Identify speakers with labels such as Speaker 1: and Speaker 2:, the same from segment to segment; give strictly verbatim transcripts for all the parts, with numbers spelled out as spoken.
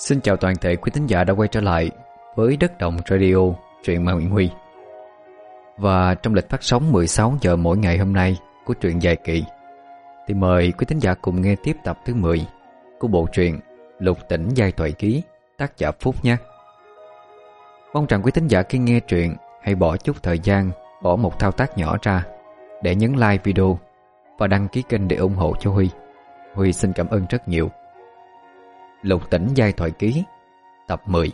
Speaker 1: Xin chào toàn thể quý thính giả đã quay trở lại với Đất Đồng Radio, truyện ma Nguyễn Huy. Và trong lịch phát sóng mười sáu giờ mỗi ngày hôm nay của truyện dài kỳ, thì mời quý thính giả cùng nghe tiếp tập thứ mười của bộ truyện Lục Tỉnh Giai Thoại Ký, tác giả Phúc nhé. Mong rằng quý thính giả khi nghe truyện hãy bỏ chút thời gian, bỏ một thao tác nhỏ ra để nhấn like video và đăng ký kênh để ủng hộ cho Huy. Huy xin cảm ơn rất nhiều. Lục Tỉnh Giai Thoại Ký, tập mười.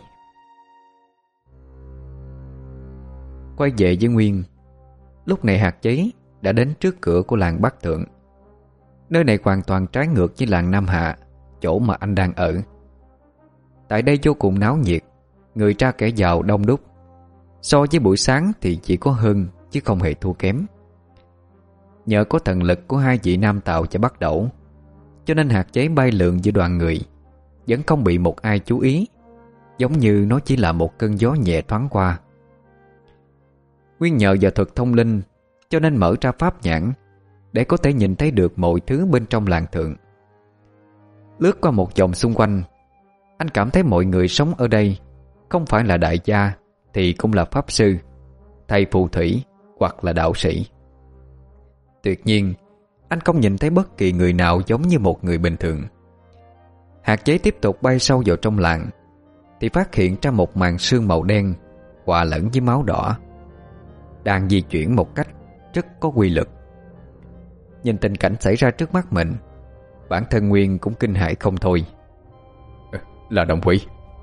Speaker 1: Quay về với Nguyên, lúc này hạt giấy đã đến trước cửa của làng Bắc Thượng. Nơi này hoàn toàn trái ngược với làng Nam Hạ, chỗ mà anh đang ở. Tại đây vô cùng náo nhiệt, người ra kẻ vào đông đúc. So với buổi sáng thì chỉ có hơn chứ không hề thua kém. Nhờ có thần lực của hai vị nam tạo và Bắc Đẩu, cho nên hạt giấy bay lượn giữa đoàn người vẫn không bị một ai chú ý, giống như nó chỉ là một cơn gió nhẹ thoáng qua. Nguyên nhờ vào thuật thông linh, cho nên mở ra pháp nhãn để có thể nhìn thấy được mọi thứ bên trong làng Thượng. Lướt qua một vòng xung quanh, anh cảm thấy mọi người sống ở đây không phải là đại gia thì cũng là pháp sư, thầy phù thủy hoặc là đạo sĩ. Tuyệt nhiên, anh không nhìn thấy bất kỳ người nào giống như một người bình thường. Hạt giấy tiếp tục bay sâu vào trong làng thì phát hiện ra một màn sương màu đen hòa lẫn với máu đỏ đang di chuyển một cách rất có quy lực. Nhìn tình cảnh xảy ra trước mắt mình, bản thân Nguyên cũng kinh hãi không thôi. Là đồng quỷ.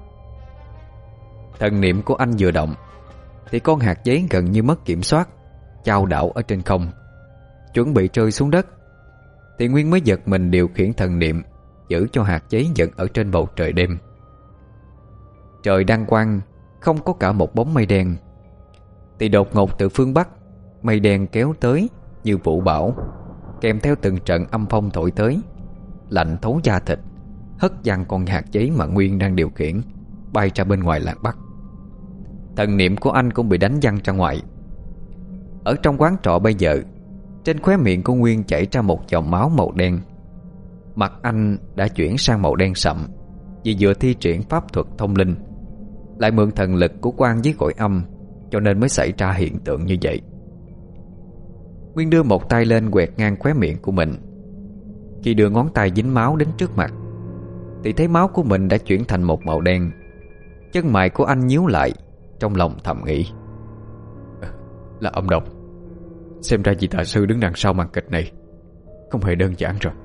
Speaker 1: Thần niệm của anh vừa động thì con hạt giấy gần như mất kiểm soát, chao đảo ở trên không, chuẩn bị rơi xuống đất. Thì Nguyên mới giật mình điều khiển thần niệm giữ cho hạt giấy dựng ở trên bầu trời đêm. Trời đang quang, không có cả một bóng mây đen. Thì đột ngột từ phương Bắc, mây đen kéo tới như vũ bão, kèm theo từng trận âm phong thổi tới, lạnh thấu da thịt, hất văng con hạt giấy mà Nguyên đang điều khiển bay ra bên ngoài làng Bắc. Thần niệm của anh cũng bị đánh văng ra ngoài. Ở trong quán trọ bây giờ, trên khóe miệng của Nguyên chảy ra một dòng máu màu đen. Mặt anh đã chuyển sang màu đen sậm, vì vừa thi triển pháp thuật thông linh, lại mượn thần lực của quan với cõi âm, cho nên mới xảy ra hiện tượng như vậy. Nguyên đưa một tay lên quẹt ngang khóe miệng của mình. Khi đưa ngón tay dính máu đến trước mặt thì thấy máu của mình đã chuyển thành một màu đen. Chân mày của anh nhíu lại, trong lòng thầm nghĩ: là âm độc. Xem ra vị tà sư đứng đằng sau màn kịch này không hề đơn giản rồi.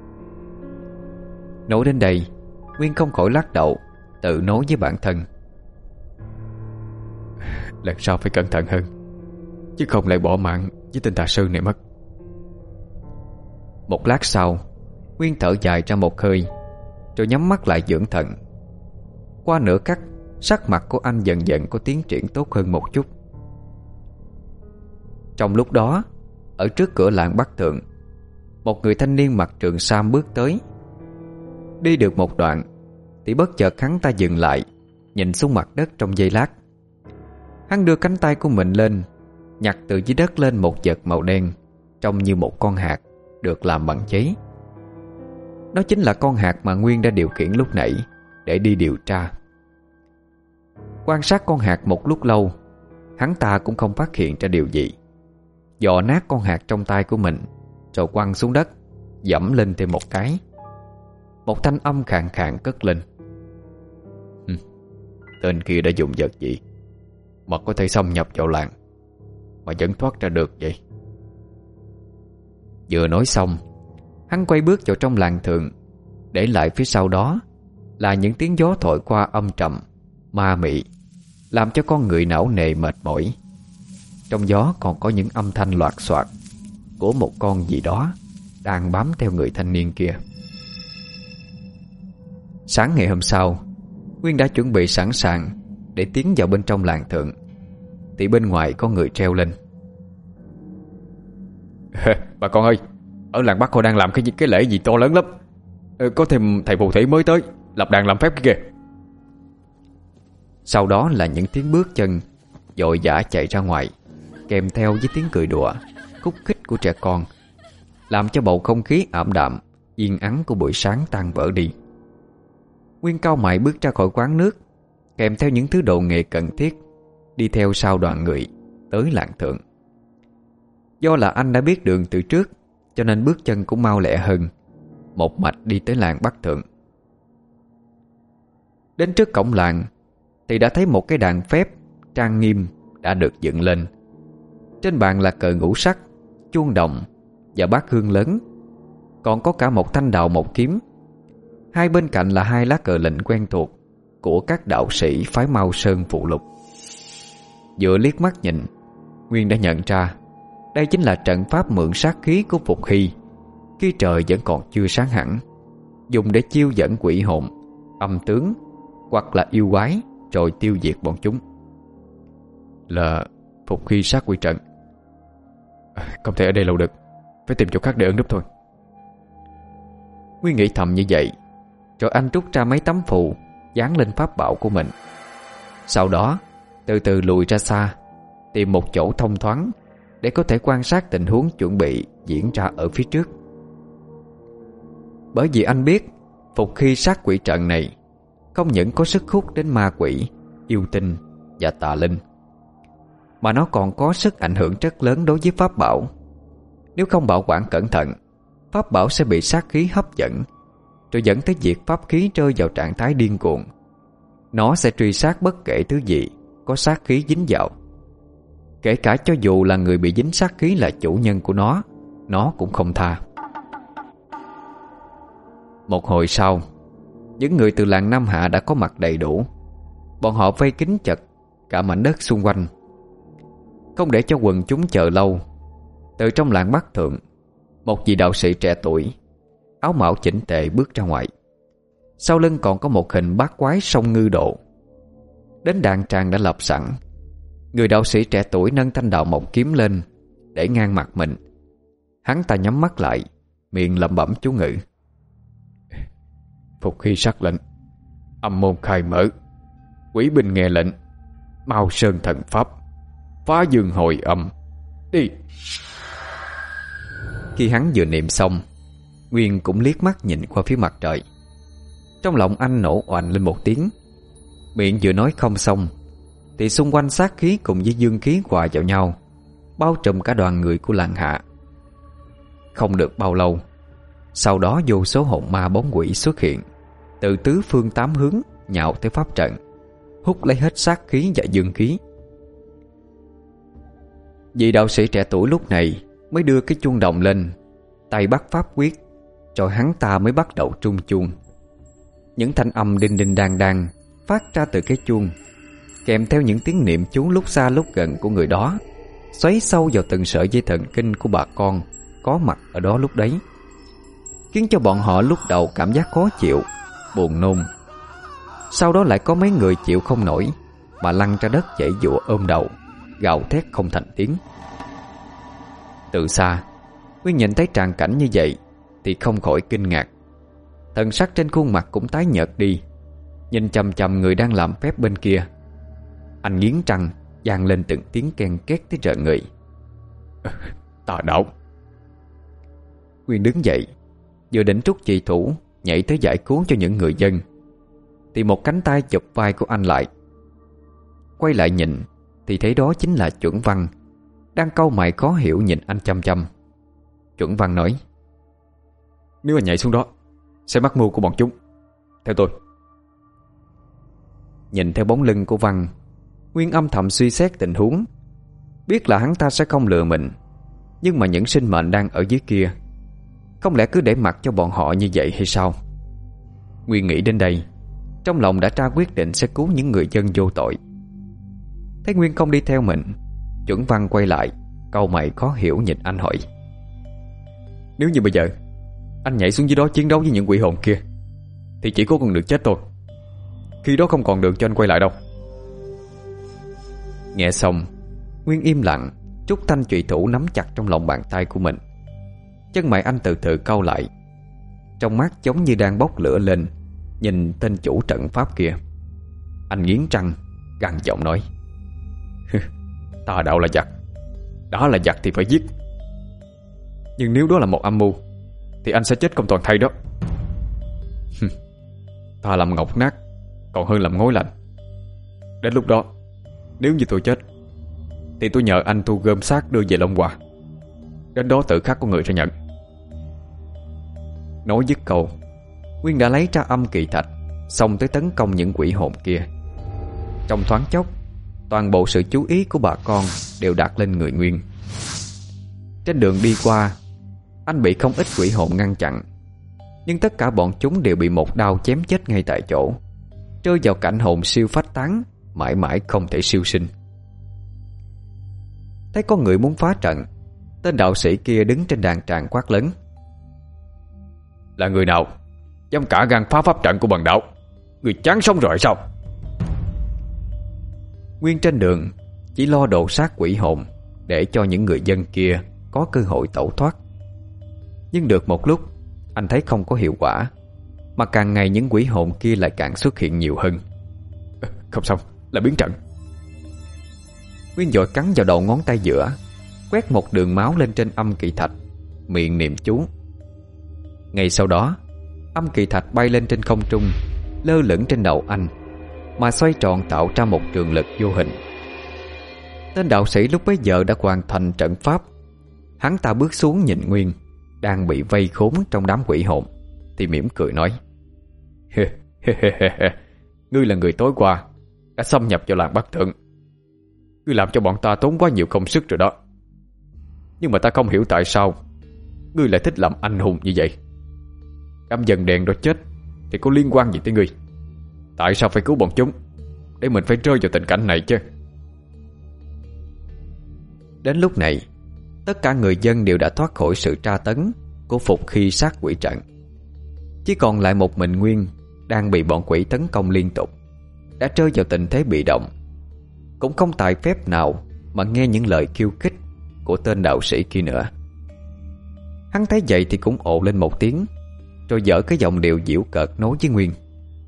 Speaker 1: Nói đến đây, Nguyên không khỏi lắc đầu, tự nói với bản thân: lần sau phải cẩn thận hơn, chứ không lại bỏ mạng với tên tà sư này mất. Một lát sau, Nguyên thở dài ra một hơi, rồi nhắm mắt lại dưỡng thần. Qua nửa khắc, sắc mặt của anh dần dần có tiến triển tốt hơn một chút. Trong lúc đó, ở trước cửa làng Bắc Thượng, một người thanh niên mặc trường sam bước tới. Đi được một đoạn thì bất chợt hắn ta dừng lại, nhìn xuống mặt đất trong giây lát. Hắn đưa cánh tay của mình lên, nhặt từ dưới đất lên một vật màu đen, trông như một con hạt được làm bằng giấy. Đó chính là con hạt mà Nguyên đã điều khiển lúc nãy để đi điều tra. Quan sát con hạt một lúc lâu, hắn ta cũng không phát hiện ra điều gì. Dò nát con hạt trong tay của mình, rồi quăng xuống đất, dẫm lên thêm một cái. Một thanh âm khàn khàn cất lên: ừ, tên kia đã dùng vật gì mà có thể xâm nhập vào làng mà vẫn thoát ra được vậy? Vừa nói xong, hắn quay bước vào trong làng Thượng, để lại phía sau đó là những tiếng gió thổi qua âm trầm, ma mị, làm cho con người não nề mệt mỏi. Trong gió còn có những âm thanh loạt soạt của một con gì đó đang bám theo người thanh niên kia. Sáng ngày hôm sau, Nguyên đã chuẩn bị sẵn sàng để tiến vào bên trong làng Thượng, thì bên ngoài có người treo lên: bà con ơi, ở làng Bắc họ đang làm cái cái lễ gì to lớn lắm. Có thêm thầy phù thủy mới tới, lập đàn làm phép kìa. Sau đó là những tiếng bước chân vội vã chạy ra ngoài, kèm theo với tiếng cười đùa, khúc khích của trẻ con, làm cho bầu không khí ảm đạm, yên ắng của buổi sáng tan vỡ đi. Nguyên cau mày bước ra khỏi quán nước, kèm theo những thứ đồ nghề cần thiết, đi theo sau đoàn người tới làng thượng. Do là anh đã biết đường từ trước, cho nên bước chân cũng mau lẹ hơn, một mạch đi tới làng Bắc Thượng. Đến trước cổng làng thì đã thấy một cái đàn phép trang nghiêm đã được dựng lên. Trên bàn là cờ ngũ sắc, chuông đồng và bát hương lớn, còn có cả một thanh đào một kiếm. Hai bên cạnh là hai lá cờ lệnh quen thuộc của các đạo sĩ phái Mao Sơn phụ lục. Vừa liếc mắt nhìn, Nguyên đã nhận ra đây chính là trận pháp mượn sát khí của Phục Hy khi trời vẫn còn chưa sáng hẳn, dùng để chiêu dẫn quỷ hồn, âm tướng hoặc là yêu quái rồi tiêu diệt bọn chúng. Là Phục Hy sát quỷ trận. Không thể ở đây lâu được, phải tìm chỗ khác để ẩn núp thôi. Nguyên nghĩ thầm như vậy, rồi anh rút ra mấy tấm phù dán lên pháp bảo của mình. Sau đó từ từ lùi ra xa, tìm một chỗ thông thoáng để có thể quan sát tình huống chuẩn bị diễn ra ở phía trước. Bởi vì anh biết Phục Hy sát quỷ trận này không những có sức hút đến ma quỷ, yêu tinh và tà linh, mà nó còn có sức ảnh hưởng rất lớn đối với pháp bảo. Nếu không bảo quản cẩn thận, pháp bảo sẽ bị sát khí hấp dẫn, rồi dẫn tới việc pháp khí rơi vào trạng thái điên cuồng. Nó sẽ truy sát bất kể thứ gì có sát khí dính vào, kể cả cho dù là người bị dính sát khí là chủ nhân của nó, nó cũng không tha. Một hồi sau, những người từ làng Nam Hạ đã có mặt đầy đủ. Bọn họ vây kín chật cả mảnh đất xung quanh. Không để cho quần chúng chờ lâu, từ trong làng Bắc Thượng, một vị đạo sĩ trẻ tuổi, áo mão chỉnh tề bước ra ngoài. Sau lưng còn có một hình bát quái sông Ngư Độ. Đến đàn tràng đã lập sẵn. Người đạo sĩ trẻ tuổi nâng thanh đạo mộc kiếm lên để ngang mặt mình. Hắn ta nhắm mắt lại, miệng lẩm bẩm chú ngữ. Phục Hy sắc lệnh, âm môn khai mở, quỷ binh nghe lệnh, Mao Sơn thần pháp, phá dương hồi âm, đi. Khi hắn vừa niệm xong, Nguyên cũng liếc mắt nhìn qua phía mặt trời. Trong lòng anh nổ oành lên một tiếng. Miệng vừa nói không xong thì xung quanh sát khí cùng với dương khí hòa vào nhau, bao trùm cả đoàn người của làng Hạ. Không được bao lâu, sau đó vô số hồn ma bóng quỷ xuất hiện từ tứ phương tám hướng, nhào tới pháp trận, hút lấy hết sát khí và dương khí. Vị đạo sĩ trẻ tuổi lúc này mới đưa cái chuông đồng lên, tay bắt pháp quyết, rồi hắn ta mới bắt đầu trung chuông. Những thanh âm đinh đinh đang đang phát ra từ cái chuông, kèm theo những tiếng niệm chú lúc xa lúc gần của người đó, xoáy sâu vào từng sợi dây thần kinh của bà con có mặt ở đó lúc đấy, khiến cho bọn họ lúc đầu cảm giác khó chịu, buồn nôn. Sau đó lại có mấy người chịu không nổi mà lăn ra đất giãy giụa ôm đầu, gào thét không thành tiếng. Từ xa, Nguyên nhìn thấy tràng cảnh như vậy thì không khỏi kinh ngạc. Thần sắc trên khuôn mặt cũng tái nhợt đi, nhìn chằm chằm người đang làm phép bên kia. Anh nghiến răng, vang lên từng tiếng ken két tới rợn người. Tà đạo. Nguyên đứng dậy, vừa định trút trùy thủ nhảy tới giải cứu cho những người dân, thì một cánh tay chụp vai của anh lại. Quay lại nhìn thì thấy đó chính là Chuẩn Văn, đang cau mày khó hiểu nhìn anh chăm chăm. Chuẩn Văn nói: Nếu anh nhảy xuống đó sẽ mắc mưu của bọn chúng, theo tôi. Nhìn theo bóng lưng của Văn, Nguyên âm thầm suy xét tình huống. Biết là hắn ta sẽ không lừa mình, nhưng mà những sinh mệnh đang ở dưới kia, không lẽ cứ để mặc cho bọn họ như vậy hay sao? Nguyên nghĩ đến đây, trong lòng đã ra quyết định sẽ cứu những người dân vô tội. Thấy Nguyên không đi theo mình, Chuẩn Văn quay lại, cau mày khó hiểu nhìn anh hỏi: Nếu như bây giờ anh nhảy xuống dưới đó chiến đấu với những quỷ hồn kia, thì chỉ có con đường chết thôi. Khi đó không còn đường cho anh quay lại đâu. Nghe xong, Nguyên im lặng, trút thanh chùy thủ nắm chặt trong lòng bàn tay của mình. Chân mày anh từ từ cau lại, trong mắt giống như đang bốc lửa lên, nhìn tên chủ trận pháp kia. Anh nghiến răng, gằn giọng nói: Tà đạo là giặc, đó là giặc thì phải giết. Nhưng nếu đó là một âm mưu thì anh sẽ chết không toàn thây đó.
Speaker 2: Thà làm ngọc nát còn hơn làm ngói lạnh. Đến lúc đó, nếu như tôi chết thì tôi nhờ anh thu gom xác đưa về Long Hòa. Đến đó tự khắc có người sẽ nhận.
Speaker 1: Nói dứt câu, Nguyên đã lấy ra âm kỳ thạch, xông tới tấn công những quỷ hồn kia. Trong thoáng chốc, toàn bộ sự chú ý của bà con đều đặt lên người Nguyên. Trên đường đi qua, anh bị không ít quỷ hồn ngăn chặn, nhưng tất cả bọn chúng đều bị một đao chém chết ngay tại chỗ, rơi vào cảnh hồn siêu phách tán, mãi mãi không thể siêu sinh. Thấy có người muốn phá trận, tên đạo sĩ kia đứng trên đàn tràng quát lớn:
Speaker 2: Là người nào dám cả gan phá pháp trận của bần đạo? Người chán sống rồi sao?
Speaker 1: Nguyên trên đường chỉ lo độ sát quỷ hồn để cho những người dân kia có cơ hội tẩu thoát. Nhưng được một lúc, anh thấy không có hiệu quả, mà càng ngày những quỷ hồn kia lại càng xuất hiện nhiều hơn.
Speaker 2: Không xong, là biến trận.
Speaker 1: Nguyên vội cắn vào đầu ngón tay giữa, quét một đường máu lên trên âm kỳ thạch, miệng niệm chú. Ngay sau đó, âm kỳ thạch bay lên trên không trung, lơ lửng trên đầu anh, mà xoay tròn tạo ra một trường lực vô hình. Tên đạo sĩ lúc bấy giờ đã hoàn thành trận pháp. Hắn ta bước xuống nhìn Nguyên đang bị vây khốn trong đám quỷ hồn, thì mỉm cười nói:
Speaker 2: Ngươi là người tối qua đã xâm nhập vào làng Bắc Thượng. Ngươi làm cho bọn ta tốn quá nhiều công sức rồi đó. Nhưng mà ta không hiểu tại sao ngươi lại thích làm anh hùng như vậy. Đám dần đèn đó chết thì có liên quan gì tới ngươi? Tại sao phải cứu bọn chúng để mình phải rơi vào tình cảnh này chứ?
Speaker 1: Đến lúc này, tất cả người dân đều đã thoát khỏi sự tra tấn của phục khi sát quỷ trận. Chỉ còn lại một mình Nguyên đang bị bọn quỷ tấn công liên tục, đã rơi vào tình thế bị động, cũng không tài phép nào mà nghe những lời khiêu khích của tên đạo sĩ kia nữa. Hắn thấy vậy thì cũng ồ lên một tiếng, rồi dở cái giọng điệu giễu cợt nói với Nguyên: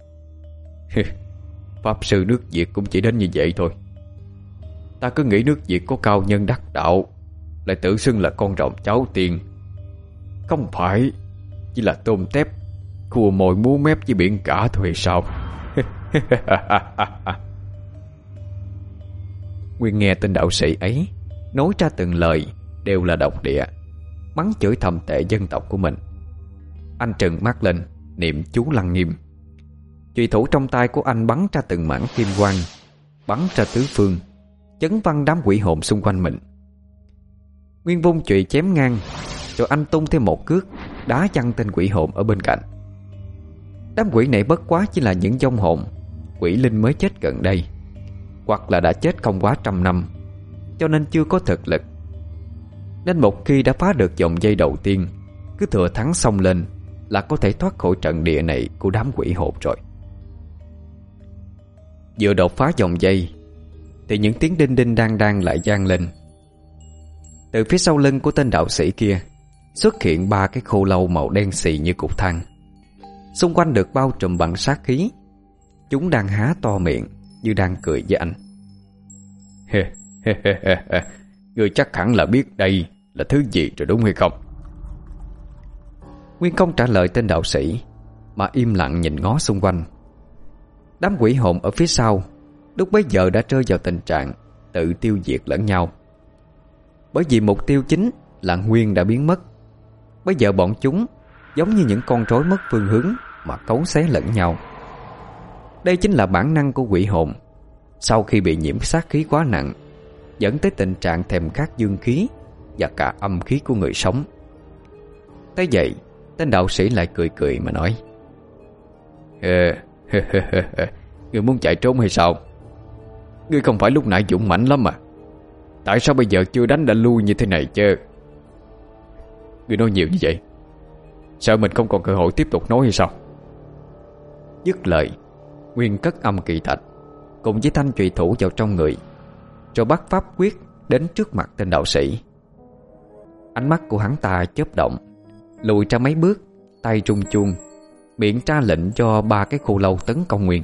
Speaker 2: Pháp sư nước Việt cũng chỉ đến như vậy thôi. Ta cứ nghĩ nước Việt có cao nhân đắc đạo, lại tự xưng là con rồng cháu tiên. Không phải chỉ là tôm tép khua mồi múa mép với biển cả thôi sao?
Speaker 1: Nguyên nghe tên đạo sĩ ấy nói ra từng lời đều là độc địa, mắng chửi thầm tệ dân tộc của mình. Anh trừng mắt lên, niệm chú lăng nghiêm. Chùy thủ trong tay của anh bắn ra từng mảng kim quang, bắn ra tứ phương, chấn văng đám quỷ hồn xung quanh mình. Nguyên vung chùy chém ngang, rồi anh tung thêm một cước đá văng tên quỷ hồn ở bên cạnh. Đám quỷ này bất quá chỉ là những vong hồn quỷ linh mới chết gần đây, hoặc là đã chết không quá trăm năm, cho nên chưa có thực lực. Nên một khi đã phá được vòng dây đầu tiên, cứ thừa thắng xông lên là có thể thoát khỏi trận địa này của đám quỷ hồn rồi. Vừa đột phá vòng dây thì những tiếng đinh đinh đang đang lại vang lên. Từ phía sau lưng của tên đạo sĩ kia xuất hiện ba cái khô lâu màu đen xì như cục than, xung quanh được bao trùm bằng sát khí. Chúng đang há to miệng như đang cười với anh.
Speaker 2: Ngươi chắc hẳn là biết đây là thứ gì rồi đúng hay không?
Speaker 1: Nguyên không trả lời tên đạo sĩ, mà im lặng nhìn ngó xung quanh. Đám quỷ hồn ở phía sau lúc bấy giờ đã rơi vào tình trạng tự tiêu diệt lẫn nhau, bởi vì mục tiêu chính là Nguyên đã biến mất. Bây giờ bọn chúng giống như những con rối mất phương hướng mà cấu xé lẫn nhau. Đây chính là bản năng của quỷ hồn sau khi bị nhiễm sát khí quá nặng, dẫn tới tình trạng thèm khát dương khí và cả âm khí của người sống. Tới vậy, tên đạo sĩ lại cười cười mà nói:
Speaker 2: Ngươi muốn chạy trốn hay sao? Ngươi không phải lúc nãy dũng mãnh lắm mà, tại sao bây giờ chưa đánh đã lui như thế này chứ? Ngươi nói nhiều như vậy, sợ mình không còn cơ hội tiếp tục nói hay sao?
Speaker 1: Dứt lời, Nguyên cất âm kỳ thạch cùng với thanh chùy thủ vào trong người, rồi bắt pháp quyết đến trước mặt tên đạo sĩ. Ánh mắt của hắn ta chớp động, lùi ra mấy bước, tay trung chuông, miệng ra lệnh cho ba cái khô lâu tấn công Nguyên.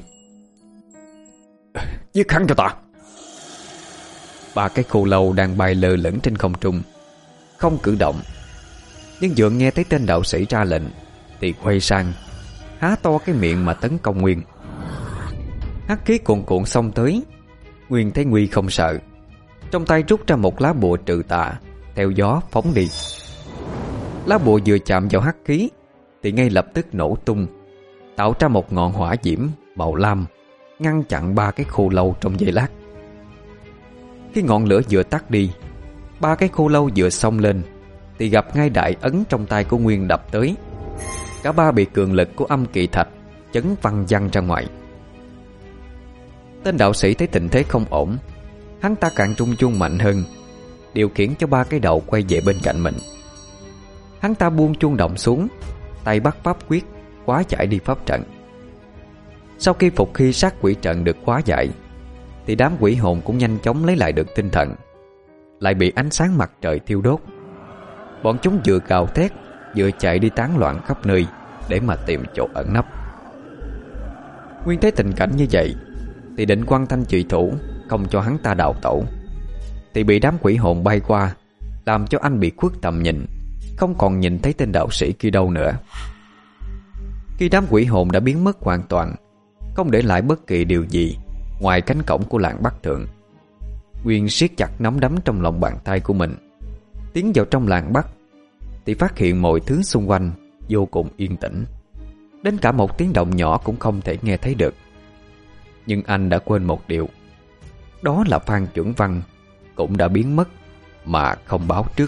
Speaker 2: Giết hắn cho ta!
Speaker 1: Ba cái khô lâu đang bay lơ lửng trên không trung, không cử động, nhưng vừa nghe thấy tên đạo sĩ ra lệnh thì quay sang. há to cái miệng mà tấn công Nguyên. Hắc khí cuồn cuộn xông tới. Nguyên thấy nguy không sợ, trong tay rút ra một lá bùa trừ tà, theo gió phóng đi. Lá bùa vừa chạm vào hắc khí thì ngay lập tức nổ tung, tạo ra một ngọn hỏa diễm màu lam, ngăn chặn ba cái khô lâu trong giây lát. Khi ngọn lửa vừa tắt đi, ba cái khô lâu vừa xông lên thì gặp ngay đại ấn trong tay của Nguyên đập tới. Cả ba bị cường lực của âm kỵ thạch chấn văng văng ra ngoài. Tên đạo sĩ thấy tình thế không ổn, hắn ta càng trung chung mạnh hơn, điều khiển cho ba cái đầu quay về bên cạnh mình. Hắn ta buông chuông động xuống, tay bắt pháp quyết khóa giải đi pháp trận. Sau khi phục khi sát quỷ trận được khóa giải thì đám quỷ hồn cũng nhanh chóng lấy lại được tinh thần, lại bị ánh sáng mặt trời thiêu đốt. Bọn chúng vừa gào thét vừa chạy đi tán loạn khắp nơi để mà tìm chỗ ẩn nấp. Nguyên thấy tình cảnh như vậy thì định quăng thanh trùy thủ không cho hắn ta đào tẩu, thì bị đám quỷ hồn bay qua, làm cho anh bị khuất tầm nhìn, không còn nhìn thấy tên đạo sĩ kia đâu nữa. Khi đám quỷ hồn đã biến mất hoàn toàn, không để lại bất kỳ điều gì ngoài cánh cổng của làng Bắc Thượng, Nguyên siết chặt nắm đấm trong lòng bàn tay của mình, tiến vào trong làng Bắc thì phát hiện mọi thứ xung quanh vô cùng yên tĩnh, đến cả một tiếng động nhỏ cũng không thể nghe thấy được. Nhưng anh đã quên một điều, đó là Phan Chuẩn Văn cũng đã biến mất mà không báo trước.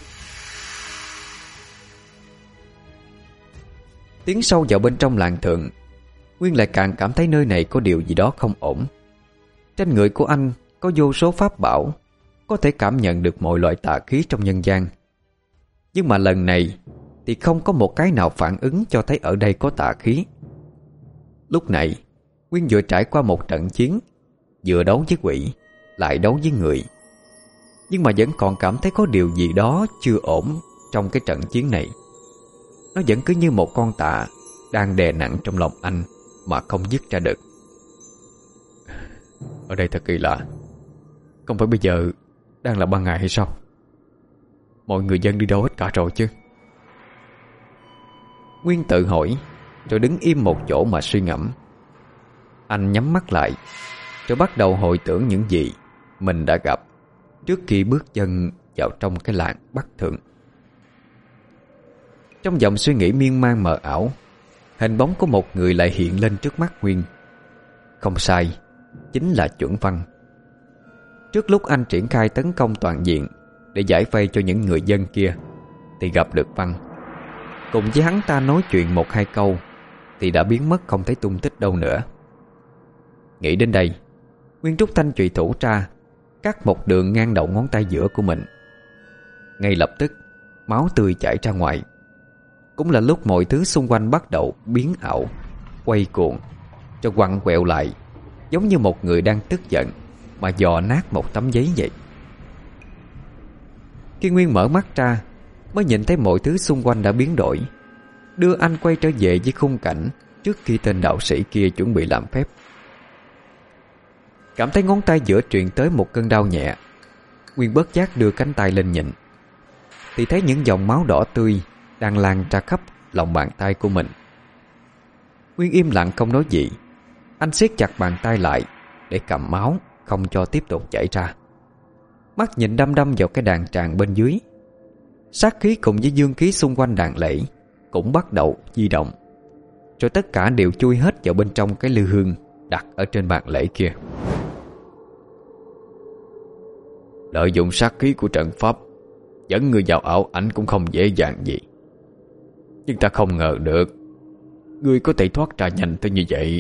Speaker 1: Tiến sâu vào bên trong làng Thượng, Nguyên lại càng cảm thấy nơi này có điều gì đó không ổn. Trên người của anh có vô số pháp bảo, có thể cảm nhận được mọi loại tà khí trong nhân gian. Nhưng mà lần này thì không có một cái nào phản ứng cho thấy ở đây có tà khí. Lúc này Nguyên vừa trải qua một trận chiến, vừa đấu với quỷ, lại đấu với người, nhưng mà vẫn còn cảm thấy có điều gì đó chưa ổn trong cái trận chiến này. Nó vẫn cứ như một con tà đang đè nặng trong lòng anh mà không dứt ra được. Ở đây thật kỳ lạ, không phải bây giờ đang là ban ngày hay sao? Mọi người dân đi đâu hết cả rồi chứ? Nguyên tự hỏi, rồi đứng im một chỗ mà suy ngẫm. Anh nhắm mắt lại, rồi bắt đầu hồi tưởng những gì mình đã gặp trước khi bước chân vào trong cái làng Bắc Thượng. Trong dòng suy nghĩ miên man mờ ảo, hình bóng của một người lại hiện lên trước mắt Nguyên. Không sai, chính là Chuẩn Văn. Trước lúc anh triển khai tấn công toàn diện để giải vây cho những người dân kia thì gặp được Văn. Cùng với hắn ta nói chuyện một hai câu thì đã biến mất không thấy tung tích đâu nữa. Nghĩ đến đây, Nguyên rút thanh chùy thủ ra, cắt một đường ngang đầu ngón tay giữa của mình. Ngay lập tức máu tươi chảy ra ngoài. Cũng là lúc mọi thứ xung quanh bắt đầu biến ảo, quay cuồng, cho quằn quẹo lại, giống như một người đang tức giận mà dò nát một tấm giấy vậy. Khi Nguyên mở mắt ra, mới nhìn thấy mọi thứ xung quanh đã biến đổi, đưa anh quay trở về với khung cảnh trước khi tên đạo sĩ kia chuẩn bị làm phép. Cảm thấy ngón tay giữa truyền tới một cơn đau nhẹ, Nguyên bất giác đưa cánh tay lên nhìn, thì thấy những dòng máu đỏ tươi đang lan ra khắp lòng bàn tay của mình. Nguyên im lặng không nói gì. Anh siết chặt bàn tay lại để cầm máu không cho tiếp tục chảy ra. Mắt nhìn đăm đăm vào cái đàn tràng bên dưới. Sát khí cùng với dương khí xung quanh đàn lễ cũng bắt đầu di động, rồi tất cả đều chui hết vào bên trong cái lư hương đặt ở trên bàn lễ kia. Lợi dụng sát khí của trận pháp dẫn người vào ảo ảnh cũng không dễ dàng gì, nhưng ta không ngờ được ngươi có thể thoát ra nhanh tới như vậy.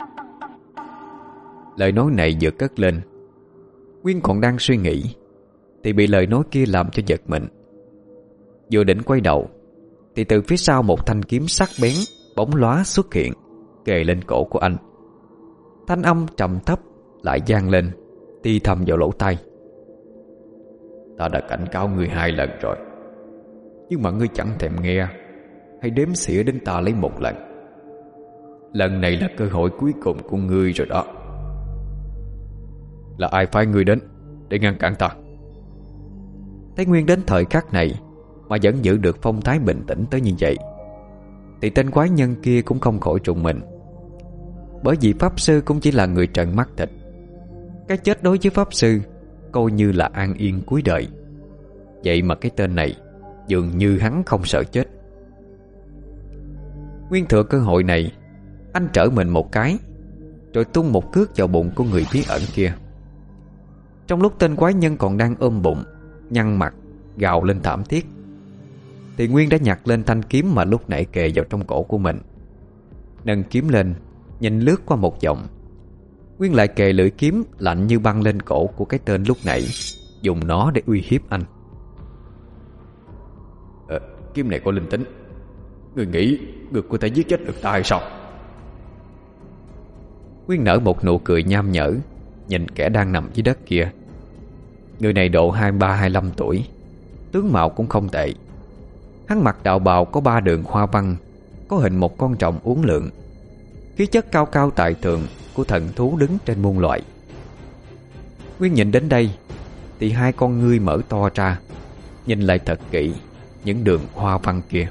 Speaker 1: Lời nói này vừa cất lên, Nguyên còn đang suy nghĩ thì bị lời nói kia làm cho giật mình. Vừa định quay đầu thì từ phía sau một thanh kiếm sắc bén bóng lóa xuất hiện, kề lên cổ của anh. Thanh âm trầm thấp lại vang lên, ti thầm vào lỗ tai. Ta đã cảnh cáo ngươi hai lần rồi, nhưng mà ngươi chẳng thèm nghe hay đếm xỉa đến ta lấy một lần. Lần này là cơ hội cuối cùng của ngươi rồi đó. Là ai phái ngươi đến để ngăn cản ta? Thấy Nguyên đến thời khắc này mà vẫn giữ được phong thái bình tĩnh tới như vậy, thì tên quái nhân kia cũng không khỏi trùng mình. Bởi vì pháp sư cũng chỉ là người trần mắt thịt. Cái chết đối với pháp sư coi như là an yên cuối đời. Vậy mà cái tên này dường như hắn không sợ chết. Nguyên thừa cơ hội này, anh trở mình một cái, rồi tung một cước vào bụng của người bí ẩn kia. Trong lúc tên quái nhân còn đang ôm bụng, nhăn mặt, gào lên thảm thiết, thì Nguyên đã nhặt lên thanh kiếm mà lúc nãy kề vào trong cổ của mình. Nâng kiếm lên, nhìn lướt qua một vòng, Nguyên lại kề lưỡi kiếm lạnh như băng lên cổ của cái tên lúc nãy, dùng nó để uy hiếp anh.
Speaker 2: ờ, Kiếm này có linh tính. Người nghĩ người có thể giết chết được ta hay sao?
Speaker 1: Nguyên nở một nụ cười nham nhở, nhìn kẻ đang nằm dưới đất kia. Người này độ hai mươi ba hai mươi lăm tuổi, tướng mạo cũng không tệ. Hắn mặc đạo bào có ba đường hoa văn, có hình một con tròng uốn lượn, khí chất cao cao tại thượng của thần thú đứng trên muôn loại. Nguyên nhìn đến đây thì hai con ngươi mở to ra, nhìn lại thật kỹ những đường hoa văn kia.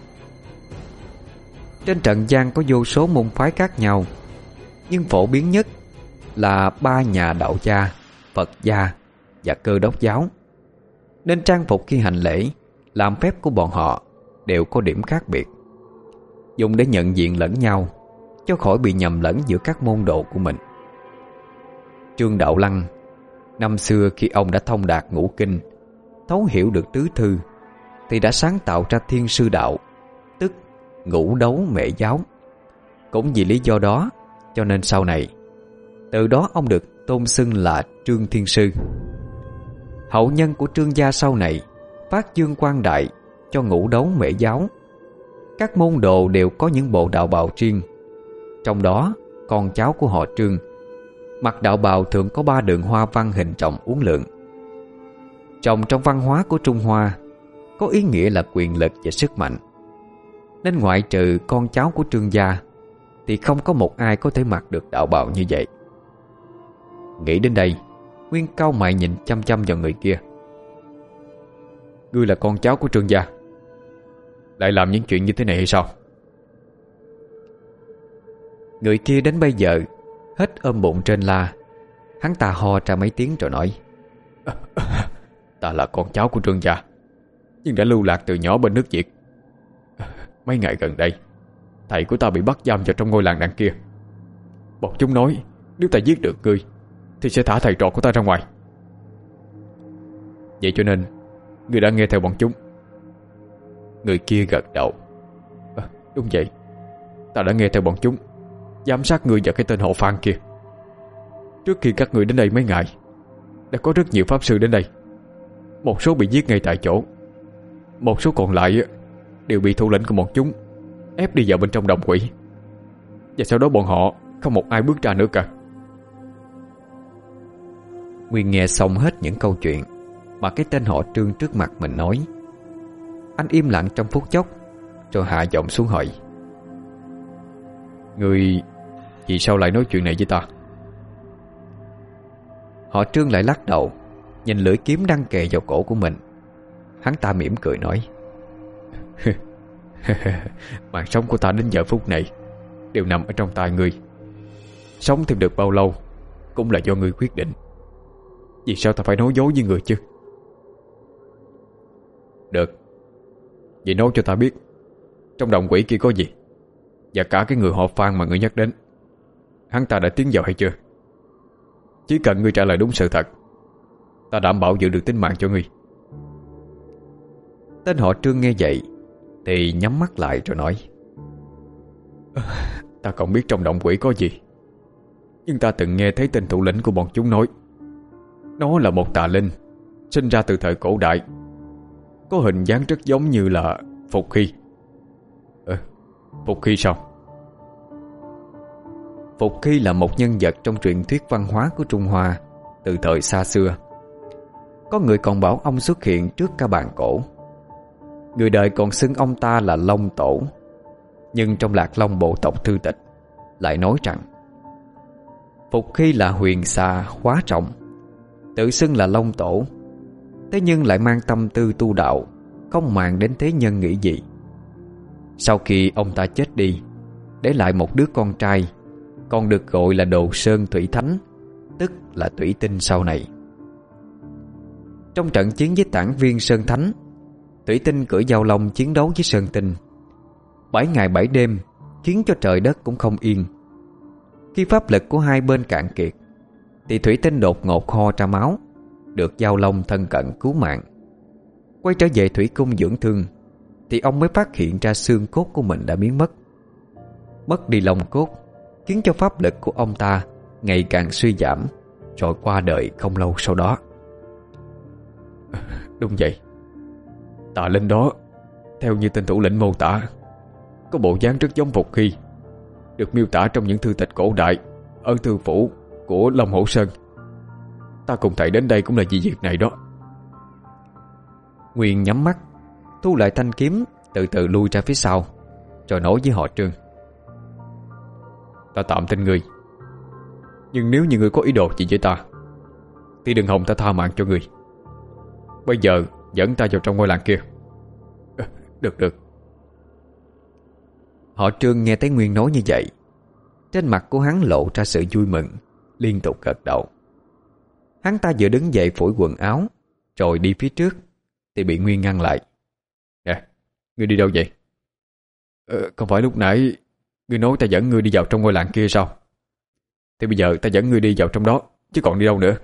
Speaker 1: Trên trận gian có vô số môn phái khác nhau, nhưng phổ biến nhất là ba nhà đạo gia, Phật gia và Cơ Đốc giáo, nên trang phục khi hành lễ, làm phép của bọn họ đều có điểm khác biệt, dùng để nhận diện lẫn nhau, cho khỏi bị nhầm lẫn giữa các môn đồ của mình. Trương Đạo Lăng, năm xưa khi ông đã thông đạt ngũ kinh, thấu hiểu được tứ thư, thì đã sáng tạo ra Thiên Sư Đạo, tức Ngũ Đấu Mễ Giáo. Cũng vì lý do đó cho nên sau này, từ đó ông được tôn xưng là Trương Thiên Sư. Hậu nhân của Trương gia sau này phát dương quang đại cho Ngũ Đấu Mễ Giáo. Các môn đồ đều có những bộ đạo bào riêng. Trong đó, con cháu của họ Trương mặc đạo bào thường có ba đường hoa văn hình tròng uốn lượn. Tròng trong văn hóa của Trung Hoa có ý nghĩa là quyền lực và sức mạnh, nên ngoại trừ con cháu của Trương gia thì không có một ai có thể mặc được đạo bào như vậy. Nghĩ đến đây, Nguyên cau mày nhìn chăm chăm vào người kia.
Speaker 2: Ngươi là con cháu của Trương gia, lại làm những chuyện như thế này hay sao?
Speaker 1: Người kia đến bây giờ hết ôm bụng trên la. Hắn ta ho ra mấy tiếng rồi nói:
Speaker 2: Ta là con cháu của Trương gia, nhưng đã lưu lạc từ nhỏ bên nước Việt. Mấy ngày gần đây, thầy của ta bị bắt giam vào trong ngôi làng đằng kia. Bọn chúng nói nếu ta giết được ngươi thì sẽ thả thầy trò của ta ra ngoài. Vậy cho nên ngươi đã nghe theo bọn chúng.
Speaker 1: Người kia gật đầu:
Speaker 2: à, Đúng vậy, ta đã nghe theo bọn chúng, giám sát ngươi và cái tên họ Phan kia. Trước khi các ngươi đến đây mấy ngày, đã có rất nhiều pháp sư đến đây. Một số bị giết ngay tại chỗ, một số còn lại đều bị thủ lĩnh của bọn chúng ép đi vào bên trong động quỷ, và sau đó bọn họ không một ai bước ra nữa cả.
Speaker 1: Nguyên nghe xong hết những câu chuyện mà cái tên họ Trương trước mặt mình nói. Anh im lặng trong phút chốc, rồi hạ giọng xuống hỏi:
Speaker 2: Ngươi vì sao lại nói chuyện này với ta?
Speaker 1: Họ Trương lại lắc đầu, nhìn lưỡi kiếm đang kề vào cổ của mình. Hắn ta mỉm cười nói:
Speaker 2: Mạng sống của ta đến giờ phút này đều nằm ở trong tay ngươi. Sống thêm được bao lâu cũng là do ngươi quyết định. Vì sao ta phải nói dối với người chứ? Được, vậy nói cho ta biết, trong động quỷ kia có gì, và cả cái người họ Phan mà ngươi nhắc đến, hắn ta đã tiến vào hay chưa? Chỉ cần ngươi trả lời đúng sự thật, ta đảm bảo giữ được tính mạng cho ngươi.
Speaker 1: Tên họ Trương nghe vậy thì nhắm mắt lại rồi nói:
Speaker 2: Ta không biết trong động quỷ có gì, nhưng ta từng nghe thấy tên thủ lĩnh của bọn chúng nói nó là một tà linh sinh ra từ thời cổ đại, có hình dáng rất giống như là Phục Hy. Ờ, Phục Hy sao?
Speaker 1: Phục Hy là một nhân vật trong truyền thuyết văn hóa của Trung Hoa từ thời xa xưa. Có người còn bảo ông xuất hiện trước cả bàn cổ. Người đời còn xưng ông ta là Long Tổ. Nhưng trong Lạc Long bộ tộc thư tịch lại nói rằng Phục Hy là huyền xà hóa trọng, tự xưng là Long Tổ, thế nhưng lại mang tâm tư tu đạo, không màng đến thế nhân nghĩ gì. Sau khi ông ta chết đi, để lại một đứa con trai, còn được gọi là Đồ Sơn Thủy Thánh, tức là Thủy Tinh sau này. Trong trận chiến với tản viên Sơn Thánh, Thủy Tinh cưỡi Giao Long chiến đấu với Sơn Tinh. Bảy ngày bảy đêm khiến cho trời đất cũng không yên. Khi pháp lực của hai bên cạn kiệt, thì Thủy Tinh đột ngột ho ra máu, được Giao Long thân cận cứu mạng. Quay trở về thủy cung dưỡng thương, thì ông mới phát hiện ra xương cốt của mình đã biến mất. Mất đi long cốt khiến cho pháp lực của ông ta ngày càng suy giảm, rồi qua đời không lâu sau đó.
Speaker 2: Đúng vậy, tà linh đó, theo như tên thủ lĩnh mô tả, có bộ dáng rất giống Phục Hy, được miêu tả trong những thư tịch cổ đại ở thư phủ của Long Hổ Sơn. Ta cùng thầy đến đây cũng là vì việc này đó.
Speaker 1: Nguyên nhắm mắt, thu lại thanh kiếm, từ từ lui ra phía sau, rồi nói với họ Trương:
Speaker 2: Ta tạm tin ngươi, nhưng nếu như ngươi có ý đồ gì với ta, thì đừng hòng ta tha mạng cho ngươi. Bây giờ dẫn ta vào trong ngôi làng kia. Được được.
Speaker 1: Họ Trương nghe thấy Nguyên nói như vậy, trên mặt của hắn lộ ra sự vui mừng, liên tục gật đầu. Hắn ta vừa đứng dậy phủi quần áo, rồi đi phía trước, thì bị Nguyên ngăn lại.
Speaker 2: Nè, ngươi đi đâu vậy? Ờ, không phải lúc nãy ngươi nói ta dẫn ngươi đi vào trong ngôi làng kia sao? Thì bây giờ ta dẫn ngươi đi vào trong đó, chứ còn đi đâu nữa.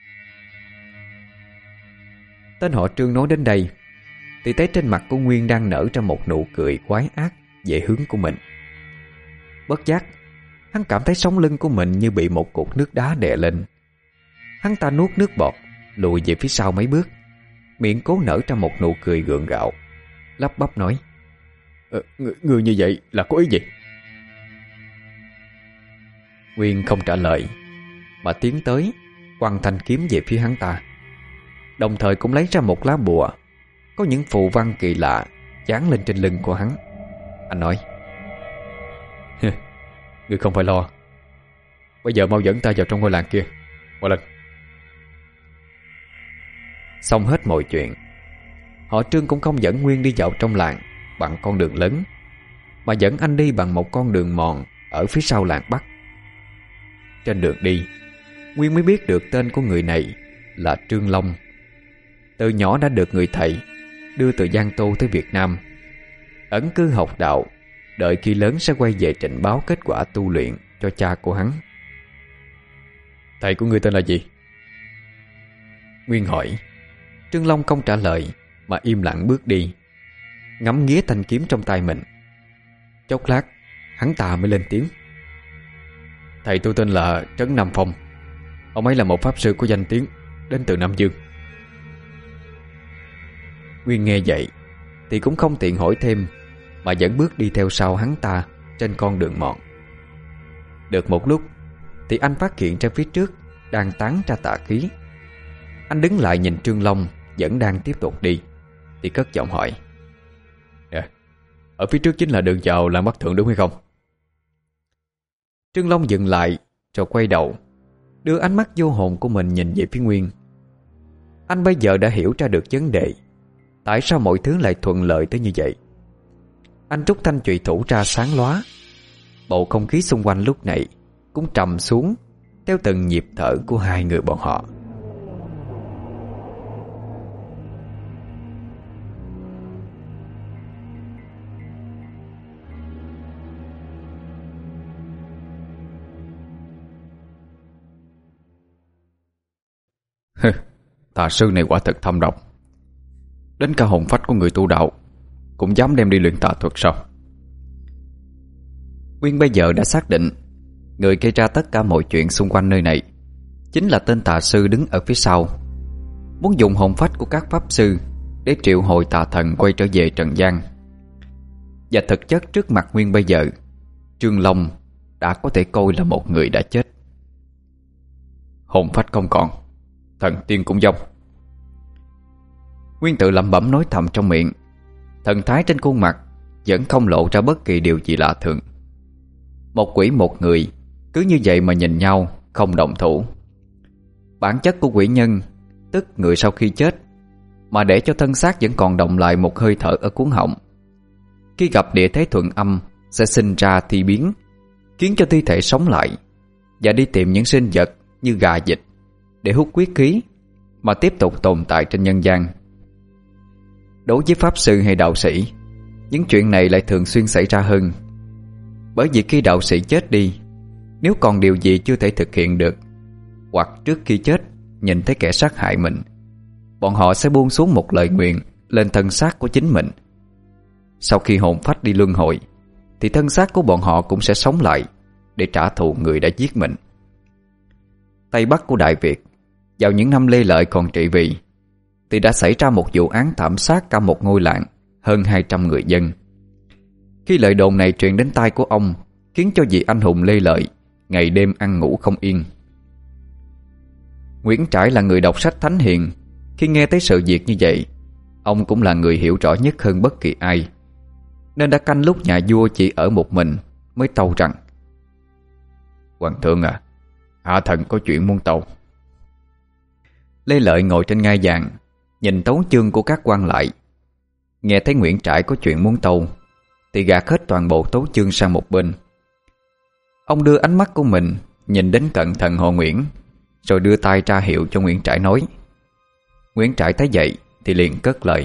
Speaker 1: Tên họ Trương nói đến đây, thì thấy trên mặt của Nguyên đang nở ra một nụ cười quái ác về hướng của mình. Bất giác, hắn cảm thấy sống lưng của mình như bị một cục nước đá đè lên. Hắn ta nuốt nước bọt, lùi về phía sau mấy bước, miệng cố nở ra một nụ cười gượng gạo, lắp bắp nói:
Speaker 2: ờ, người, người như vậy là có ý gì?
Speaker 1: Nguyên không trả lời, mà tiến tới quăng thanh kiếm về phía hắn ta, đồng thời cũng lấy ra một lá bùa có những phù văn kỳ lạ dán lên trên lưng của hắn. Anh nói:
Speaker 2: Ngươi không phải lo, bây giờ mau dẫn ta vào trong ngôi làng kia. Mau lên.
Speaker 1: Xong hết mọi chuyện, họ Trương cũng không dẫn Nguyên đi vào trong làng bằng con đường lớn, mà dẫn anh đi bằng một con đường mòn ở phía sau làng Bắc. Trên đường đi, Nguyên mới biết được tên của người này là Trương Long. Từ nhỏ đã được người thầy đưa từ Giang Tô tới Việt Nam, ẩn cư học đạo, đợi khi lớn sẽ quay về trình báo kết quả tu luyện cho cha của hắn.
Speaker 2: Thầy của ngươi tên là gì?
Speaker 1: Nguyên hỏi. Trương Long không trả lời, mà im lặng bước đi, ngắm nghía thanh kiếm trong tay mình. Chốc lát, hắn ta mới lên tiếng:
Speaker 2: Thầy tôi tên là Trấn Nam Phong. Ông ấy là một pháp sư có danh tiếng, đến từ Nam Dương.
Speaker 1: Nguyên nghe vậy thì cũng không tiện hỏi thêm, mà vẫn bước đi theo sau hắn ta trên con đường mòn. Được một lúc thì anh phát hiện ra phía trước đang tán ra tà khí. Anh đứng lại nhìn Trương Long vẫn đang tiếp tục đi, thì cất giọng hỏi:
Speaker 2: Nè, ở phía trước chính là đường vào làng Bắc Thượng đúng hay không?
Speaker 1: Trương Long dừng lại rồi quay đầu, đưa ánh mắt vô hồn của mình nhìn về phía Nguyên. Anh bây giờ đã hiểu ra được vấn đề, tại sao mọi thứ lại thuận lợi tới như vậy. Anh rút thanh chùy thủ ra sáng lóa. Bầu không khí xung quanh lúc này cũng trầm xuống theo từng nhịp thở của hai người bọn họ.
Speaker 2: Tà sư này quả thật thâm độc, đến cả hồn phách của người tu đạo cũng dám đem đi luyện tà thuật sao?
Speaker 1: Nguyên bây giờ đã xác định người gây ra tất cả mọi chuyện xung quanh nơi này chính là tên tà sư đứng ở phía sau, muốn dùng hồn phách của các pháp sư để triệu hồi tà thần quay trở về trần gian. Và thực chất trước mặt Nguyên bây giờ, Trương Long đã có thể coi là một người đã chết.
Speaker 2: Hồn phách không còn, thần tiên cũng vong.
Speaker 1: Nguyên tự lẩm bẩm nói thầm trong miệng, thần thái trên khuôn mặt vẫn không lộ ra bất kỳ điều gì lạ thường. Một quỷ một người cứ như vậy mà nhìn nhau, không động thủ. Bản chất của quỷ nhân, tức người sau khi chết, mà để cho thân xác vẫn còn động lại một hơi thở ở cuống họng. Khi gặp địa thế thuận âm sẽ sinh ra thi biến, khiến cho thi thể sống lại và đi tìm những sinh vật như gà vịt để hút huyết khí mà tiếp tục tồn tại trên nhân gian. Đối với pháp sư hay đạo sĩ, những chuyện này lại thường xuyên xảy ra hơn. Bởi vì khi đạo sĩ chết đi, nếu còn điều gì chưa thể thực hiện được, hoặc trước khi chết nhìn thấy kẻ sát hại mình, bọn họ sẽ buông xuống một lời nguyện lên thân xác của chính mình. Sau khi hồn phách đi luân hồi, thì thân xác của bọn họ cũng sẽ sống lại để trả thù người đã giết mình. Tây Bắc của Đại Việt, vào những năm Lê Lợi còn trị vì, thì đã xảy ra một vụ án thảm sát cả một ngôi làng, hơn hai trăm người dân. Khi lời đồn này truyền đến tai của ông, khiến cho vị anh hùng Lê Lợi ngày đêm ăn ngủ không yên. Nguyễn Trãi là người đọc sách thánh hiền. Khi nghe thấy sự việc như vậy, ông cũng là người hiểu rõ nhất hơn bất kỳ ai, nên đã canh lúc nhà vua chỉ ở một mình mới tâu rằng: "Hoàng thượng à, hạ thần có chuyện muốn tâu." Lê Lợi ngồi trên ngai vàng, nhìn tấu chương của các quan lại. Nghe thấy Nguyễn Trãi có chuyện muốn tâu, thì gạt hết toàn bộ tấu chương sang một bên. Ông đưa ánh mắt của mình nhìn đến cận thần họ Nguyễn, rồi đưa tay ra hiệu cho Nguyễn Trãi nói. Nguyễn Trãi thấy vậy thì liền cất lời: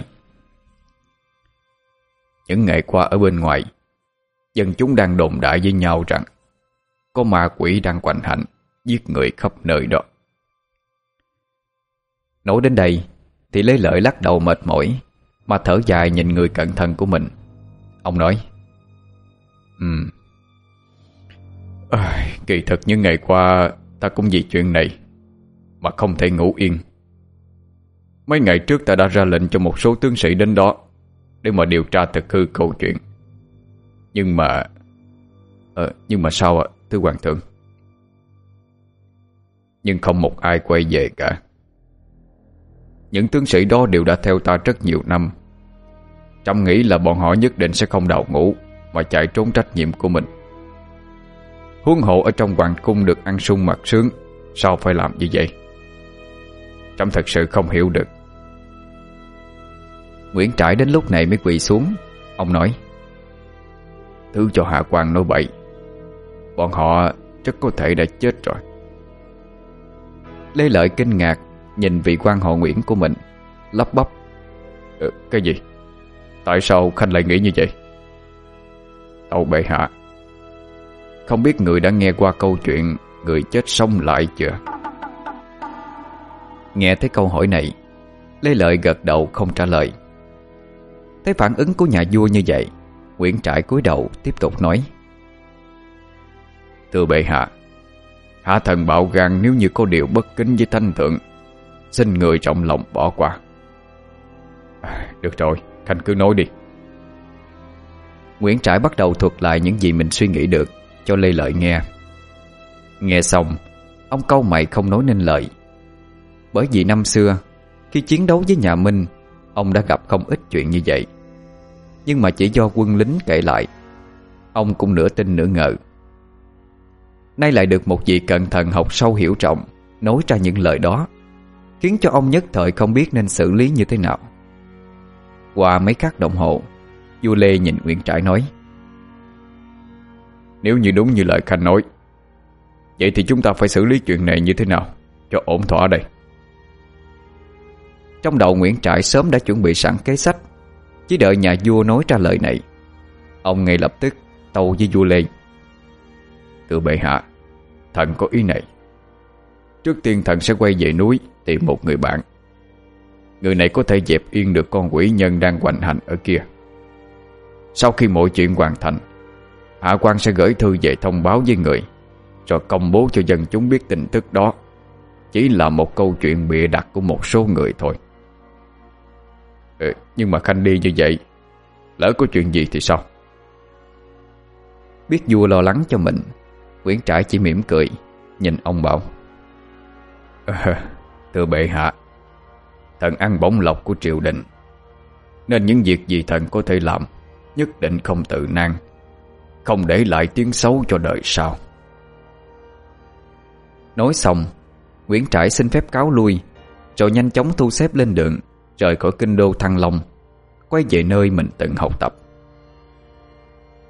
Speaker 1: "Những ngày qua ở bên ngoài, dân chúng đang đồn đại với nhau rằng có ma quỷ đang hoành hành, giết người khắp nơi đó." Nói đến đây thì Lê Lợi lắc đầu mệt mỏi, mà thở dài nhìn người cận thân của mình. Ông nói: Ừm à, Kỳ thực những ngày qua ta cũng vì chuyện này mà không thể ngủ yên. Mấy ngày trước ta đã ra lệnh cho một số tướng sĩ đến đó để mà điều tra thực hư câu chuyện. Nhưng mà à, Nhưng mà sao ạ, thưa hoàng thượng? Nhưng không một ai quay về cả. Những tướng sĩ đó đều đã theo ta rất nhiều năm. Trẫm nghĩ là bọn họ nhất định sẽ không đào ngũ mà chạy trốn trách nhiệm của mình. Huống hộ ở trong hoàng cung được ăn sung mặc sướng, sao phải làm như vậy? Trẫm thật sự không hiểu được. Nguyễn Trãi đến lúc này mới quỳ xuống. Ông nói: "Thứ cho hạ quan nói bậy, bọn họ rất có thể đã chết rồi." Lê Lợi kinh ngạc nhìn vị quan họ Nguyễn của mình, lắp bắp: ờ, Cái gì? Tại sao Khanh lại nghĩ như vậy? Tâu bệ hạ, không biết người đã nghe qua câu chuyện người chết sống lại chưa? Nghe thấy câu hỏi này, Lê Lợi gật đầu không trả lời. Thấy phản ứng của nhà vua như vậy, Nguyễn Trãi cúi đầu tiếp tục nói: "Thưa bệ hạ, hạ thần bạo gan nếu như có điều bất kính với thanh thượng, xin người trọng lòng bỏ qua." À, được rồi, Khanh cứ nói đi. Nguyễn Trãi bắt đầu thuật lại những gì mình suy nghĩ được cho Lê Lợi nghe. Nghe xong, ông cau mày không nói nên lời. Bởi vì năm xưa, khi chiến đấu với nhà Minh, ông đã gặp không ít chuyện như vậy. Nhưng mà chỉ do quân lính kể lại, ông cũng nửa tin nửa ngờ. Nay lại được một vị cận thần học sâu hiểu trọng nói ra những lời đó, khiến cho ông nhất thời không biết nên xử lý như thế nào. Qua mấy khắc đồng hồ, vua Lê nhìn Nguyễn Trãi nói: "Nếu như đúng như lời Khanh nói, vậy thì chúng ta phải xử lý chuyện này như thế nào cho ổn thỏa đây?" Trong đầu Nguyễn Trãi sớm đã chuẩn bị sẵn kế sách, chỉ đợi nhà vua nói ra lời này. Ông ngay lập tức tâu với vua Lê: "Thưa bệ hạ, thần có ý này. Trước tiên thần sẽ quay về núi tìm một người bạn. Người này có thể dẹp yên được con quỷ nhân đang hoành hành ở kia. Sau khi mọi chuyện hoàn thành, hạ quan sẽ gửi thư về thông báo với người, rồi công bố cho dân chúng biết tin tức đó chỉ là một câu chuyện bịa đặt của một số người thôi." Ừ, nhưng mà Khanh đi như vậy, lỡ có chuyện gì thì sao? Biết vua lo lắng cho mình, Nguyễn Trãi chỉ mỉm cười nhìn ông bảo: à, "Thưa bệ hạ, thần ăn bổng lộc của triều đình, nên những việc gì thần có thể làm nhất định không tự nan, không để lại tiếng xấu cho đời sau." Nói xong, Nguyễn Trãi xin phép cáo lui, rồi nhanh chóng thu xếp lên đường rời khỏi kinh đô Thăng Long, quay về nơi mình từng học tập.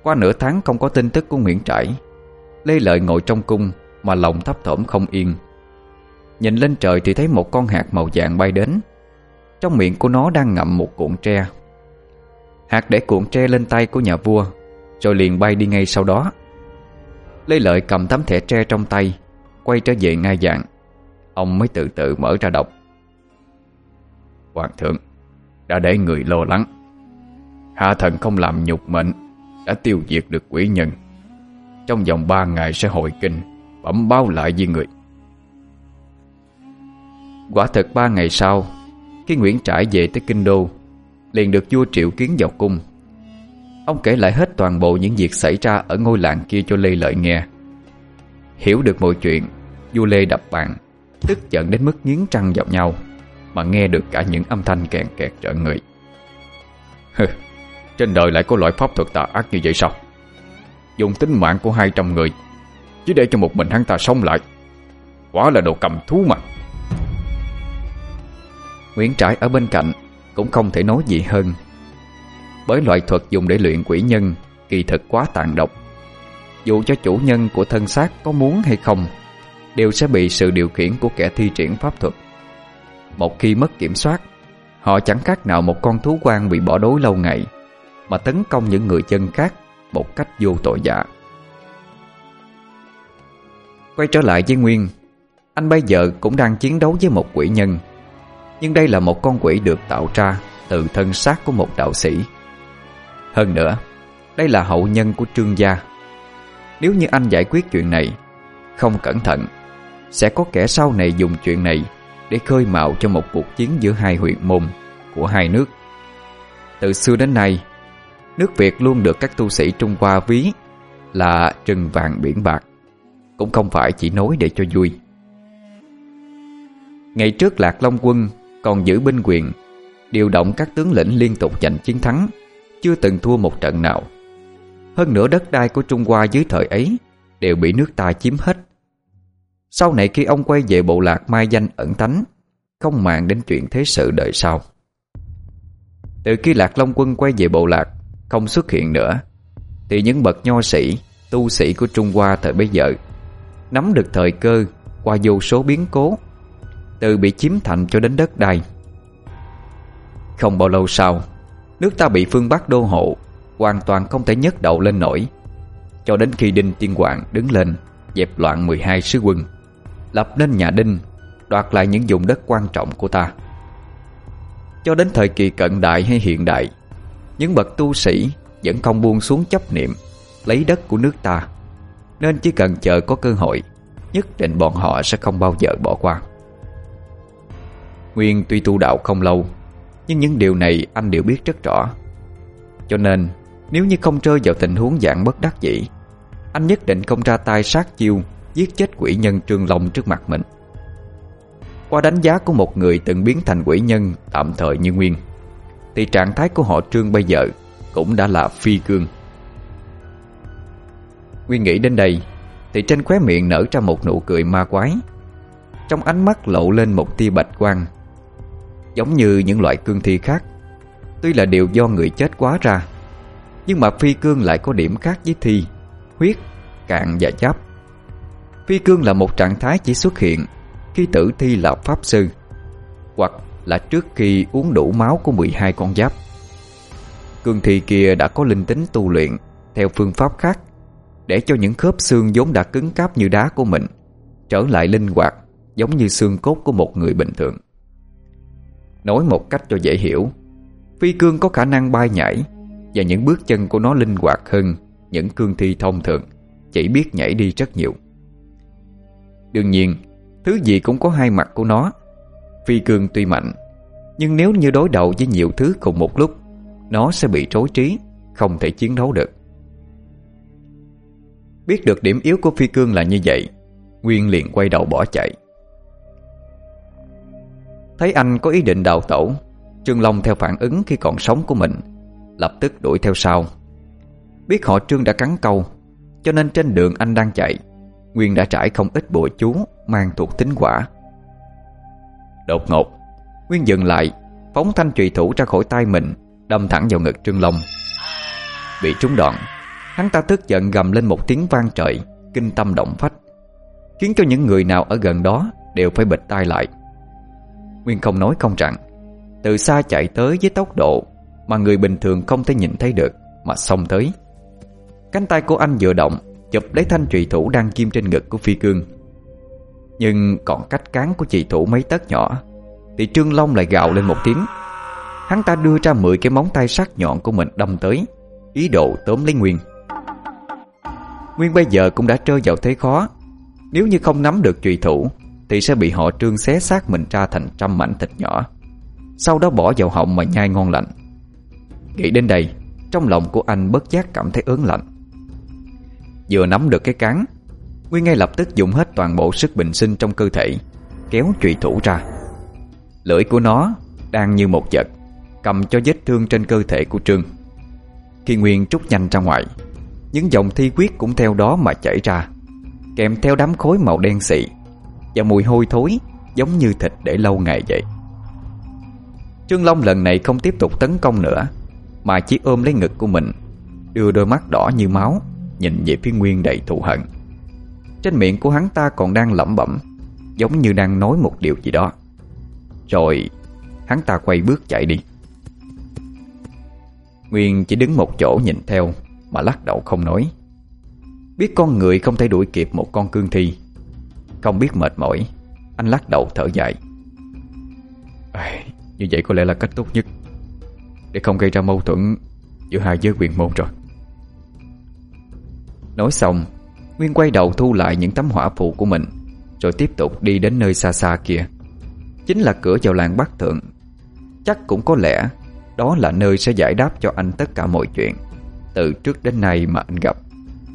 Speaker 1: Qua nửa tháng không có tin tức của Nguyễn Trãi, Lê Lợi ngồi trong cung mà lòng thấp thỏm không yên. Nhìn lên trời thì thấy một con hạt màu vàng bay đến. Trong miệng của nó đang ngậm một cuộn tre. Hạt để cuộn tre lên tay của nhà vua, rồi liền bay đi ngay sau đó. Lê Lợi cầm tấm thẻ tre trong tay, quay trở về ngai vàng. Ông mới từ từ mở ra đọc. Hoàng thượng đã để người lo lắng. Hạ thần không làm nhục mệnh, đã tiêu diệt được quỷ nhân. Trong vòng ba ngày sẽ hồi kinh, bẩm báo lại với người. Quả thực ba ngày sau, khi Nguyễn Trãi về tới kinh đô, liền được vua triệu kiến vào cung. Ông kể lại hết toàn bộ những việc xảy ra ở ngôi làng kia cho Lê Lợi nghe. Hiểu được mọi chuyện, vua Lê đập bàn, tức giận đến mức nghiến răng vào nhau, mà nghe được cả những âm thanh kèn kẹt rợn người. Trên đời lại có loại pháp thuật tà ác như vậy sao? Dùng tính mạng của hai trăm người chỉ để cho một mình hắn ta sống lại, quả là đồ cầm thú mà. Nguyễn Trãi ở bên cạnh cũng không thể nói gì hơn, bởi loại thuật dùng để luyện quỷ nhân kỳ thực quá tàn độc. Dù cho chủ nhân của thân xác có muốn hay không, đều sẽ bị sự điều khiển của kẻ thi triển pháp thuật. Một khi mất kiểm soát, họ chẳng khác nào một con thú hoang bị bỏ đói lâu ngày, mà tấn công những người dân khác một cách vô tội vạ. Quay trở lại với Nguyên, anh bây giờ cũng đang chiến đấu với một quỷ nhân. Nhưng đây là một con quỷ được tạo ra từ thân xác của một đạo sĩ. Hơn nữa, đây là hậu nhân của Trương gia. Nếu như anh giải quyết chuyện này không cẩn thận, sẽ có kẻ sau này dùng chuyện này để khơi mào cho một cuộc chiến giữa hai huyện môn của hai nước. Từ xưa đến nay, nước Việt luôn được các tu sĩ Trung Hoa ví là rừng vàng biển bạc, cũng không phải chỉ nói để cho vui. Ngày trước Lạc Long quân còn giữ binh quyền, điều động các tướng lĩnh liên tục giành chiến thắng, chưa từng thua một trận nào. Hơn nữa đất đai của Trung Hoa dưới thời ấy đều bị nước ta chiếm hết. Sau này khi ông quay về bộ lạc mai danh ẩn tánh, không màng đến chuyện thế sự đời sau. Từ khi Lạc Long quân quay về bộ lạc không xuất hiện nữa, thì những bậc nho sĩ, tu sĩ của Trung Hoa thời bấy giờ nắm được thời cơ qua vô số biến cố, từ bị chiếm thành cho đến đất đai. Không bao lâu sau, nước ta bị phương Bắc đô hộ, hoàn toàn không thể nhấc đầu lên nổi, cho đến khi Đinh Tiên Hoàng đứng lên dẹp loạn mười hai sứ quân, lập nên nhà Đinh, đoạt lại những vùng đất quan trọng của ta. Cho đến thời kỳ cận đại hay hiện đại, những bậc tu sĩ vẫn không buông xuống chấp niệm lấy đất của nước ta, nên chỉ cần chờ có cơ hội, nhất định bọn họ sẽ không bao giờ bỏ qua. Nguyên tuy tu đạo không lâu, nhưng những điều này anh đều biết rất rõ. Cho nên nếu như không rơi vào tình huống dạng bất đắc dĩ, anh nhất định không ra tay sát chiêu giết chết quỷ nhân Trương Long trước mặt mình. Qua đánh giá của một người từng biến thành quỷ nhân tạm thời như Nguyên, thì trạng thái của họ Trương bây giờ cũng đã là phi cương. Nguyên nghĩ đến đây thì trên khóe miệng nở ra một nụ cười ma quái. Trong ánh mắt lộ lên một tia bạch quang. Giống như những loại cương thi khác, tuy là đều do người chết quá ra, nhưng mà phi cương lại có điểm khác với thi, huyết, cạn và giáp. Phi cương là một trạng thái chỉ xuất hiện khi tử thi là pháp sư, hoặc là trước khi uống đủ máu của mười hai con giáp. Cương thi kia đã có linh tính tu luyện theo phương pháp khác, để cho những khớp xương vốn đã cứng cáp như đá của mình trở lại linh hoạt, giống như xương cốt của một người bình thường. Nói một cách cho dễ hiểu, phi cương có khả năng bay nhảy, và những bước chân của nó linh hoạt hơn những cương thi thông thường chỉ biết nhảy đi rất nhiều. Đương nhiên, thứ gì cũng có hai mặt của nó. Phi cương tuy mạnh, nhưng nếu như đối đầu với nhiều thứ cùng một lúc, nó sẽ bị rối trí, không thể chiến đấu được. Biết được điểm yếu của phi cương là như vậy, Nguyên liền quay đầu bỏ chạy. Thấy anh có ý định đào tẩu, Trương Long theo phản ứng khi còn sống của mình, lập tức đuổi theo sau. Biết họ Trương đã cắn câu, cho nên trên đường anh đang chạy, Nguyên đã trải không ít bùa chú mang thuộc tính hỏa. Đột ngột, Nguyên dừng lại, phóng thanh chùy thủ ra khỏi tay mình, đâm thẳng vào ngực Trương Long. Bị trúng đòn, Hắn ta tức giận gầm lên một tiếng vang trời, kinh tâm động phách, khiến cho những người nào ở gần đó đều phải bịt tai lại. Nguyên không nói không rằng, từ xa chạy tới với tốc độ mà người bình thường không thể nhìn thấy được mà xông tới. Cánh tay của anh vừa động, chụp lấy thanh trùy thủ đang ghim trên ngực của Phi Cương. Nhưng còn cách cán của trùy thủ mấy tấc nhỏ thì Trương Long lại gào lên một tiếng. Hắn ta đưa ra mười cái móng tay sắc nhọn của mình đâm tới, ý đồ tóm lấy Nguyên. Nguyên bây giờ cũng đã rơi vào thế khó. Nếu như không nắm được trùy thủ thì sẽ bị họ Trương xé xác mình ra thành trăm mảnh thịt nhỏ, sau đó bỏ vào họng mà nhai ngon lành. Nghĩ đến đây, trong lòng của anh bất giác cảm thấy ớn lạnh. Vừa nắm được cái cán, Nguyên ngay lập tức dùng hết toàn bộ sức bình sinh trong cơ thể, kéo trùy thủ ra. Lưỡi của nó đang như một vật cầm cho vết thương trên cơ thể của Trương. Khi Nguyên trút nhanh ra ngoài, những dòng thi huyết cũng theo đó mà chảy ra, kèm theo đám khối màu đen xị và mùi hôi thối giống như thịt để lâu ngày vậy. Trương Long lần này không tiếp tục tấn công nữa, mà chỉ ôm lấy ngực của mình, đưa đôi mắt đỏ như máu nhìn về phía Nguyên đầy thù hận. Trên miệng của hắn ta còn đang lẩm bẩm, giống như đang nói một điều gì đó. Rồi hắn ta quay bước chạy đi. Nguyên chỉ đứng một chỗ nhìn theo mà lắc đầu không nói. Biết con người không thể đuổi kịp một con cương thi, không biết mệt mỏi, anh lắc đầu thở dài. À, như vậy có lẽ là cách tốt nhất để không gây ra mâu thuẫn giữa hai giới quyền môn rồi. Nói xong, Nguyên quay đầu thu lại những tấm hỏa phù của mình, rồi tiếp tục đi đến nơi xa xa kia, chính là cửa vào làng Bắc Thượng. Chắc cũng có lẽ đó là nơi sẽ giải đáp cho anh tất cả mọi chuyện từ trước đến nay mà anh gặp.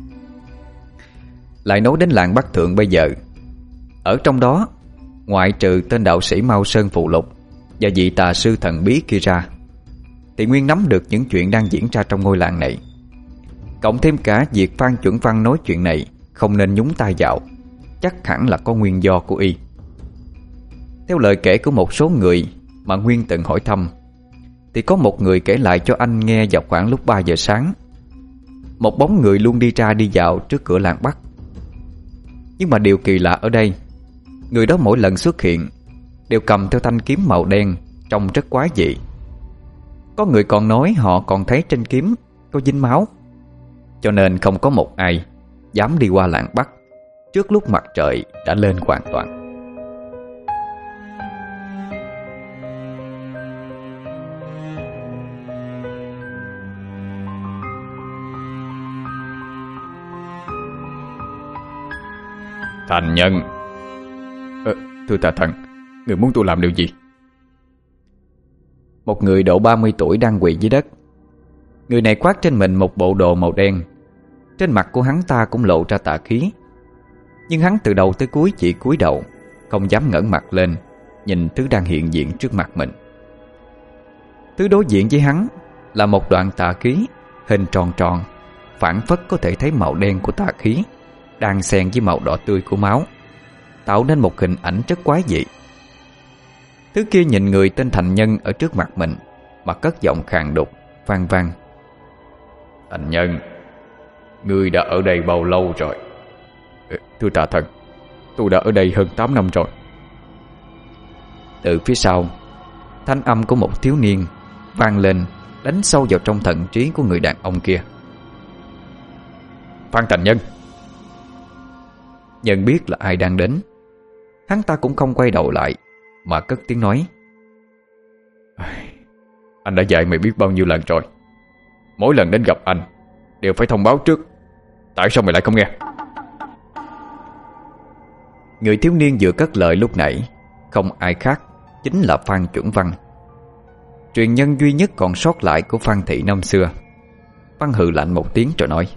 Speaker 1: Lại nói đến làng Bắc Thượng bây giờ, ở trong đó, ngoại trừ tên đạo sĩ Mao Sơn Phù Lục và vị tà sư thần bí kia ra, thì Nguyên nắm được những chuyện đang diễn ra trong ngôi làng này. Cộng thêm cả việc Phan Chuẩn Văn nói chuyện này không nên nhúng tay vào, chắc hẳn là có nguyên do của y. Theo lời kể của một số người mà Nguyên từng hỏi thăm, thì có một người kể lại cho anh nghe vào khoảng lúc ba giờ sáng, một bóng người luôn đi ra đi vào trước cửa làng Bắc. Nhưng mà điều kỳ lạ ở đây, người đó mỗi lần xuất hiện đều cầm theo thanh kiếm màu đen, trông rất quái dị. Có người còn nói họ còn thấy trên kiếm có dính máu, cho nên không có một ai dám đi qua làng Bắc trước lúc mặt trời đã lên hoàn toàn.
Speaker 2: Thành Nhân. ờ, Thưa tà thần, người muốn tôi làm điều gì?
Speaker 1: Một người độ ba mươi tuổi đang quỳ dưới đất. Người này khoác trên mình một bộ đồ màu đen. Trên mặt của hắn ta cũng lộ ra tà khí, nhưng hắn từ đầu tới cuối chỉ cúi đầu, không dám ngẩng mặt lên nhìn thứ đang hiện diện trước mặt mình. Thứ đối diện với hắn là một đoạn tà khí hình tròn tròn, phảng phất có thể thấy màu đen của tà khí đang xen với màu đỏ tươi của máu, tạo nên một hình ảnh rất quái dị. Thứ kia nhìn người tên Thành Nhân ở trước mặt mình mà cất giọng khàn đục, vang vang.
Speaker 2: Thành Nhân, ngươi đã ở đây bao lâu rồi?
Speaker 1: Thưa tà thần, tôi đã ở đây hơn tám năm rồi. Từ phía sau, thanh âm của một thiếu niên vang lên, đánh sâu vào trong thần trí của người đàn ông kia.
Speaker 2: Phan Thành Nhân.
Speaker 1: Nhân biết là ai đang đến, hắn ta cũng không quay đầu lại mà cất tiếng nói.
Speaker 2: Anh đã dạy mày biết bao nhiêu lần rồi, mỗi lần đến gặp anh đều phải thông báo trước, tại sao mày lại không nghe?
Speaker 1: Người thiếu niên vừa cất lời lúc nãy không ai khác chính là Phan Chuẩn Văn, truyền nhân duy nhất còn sót lại của Phan thị năm xưa. Văn hừ lạnh một tiếng rồi nói.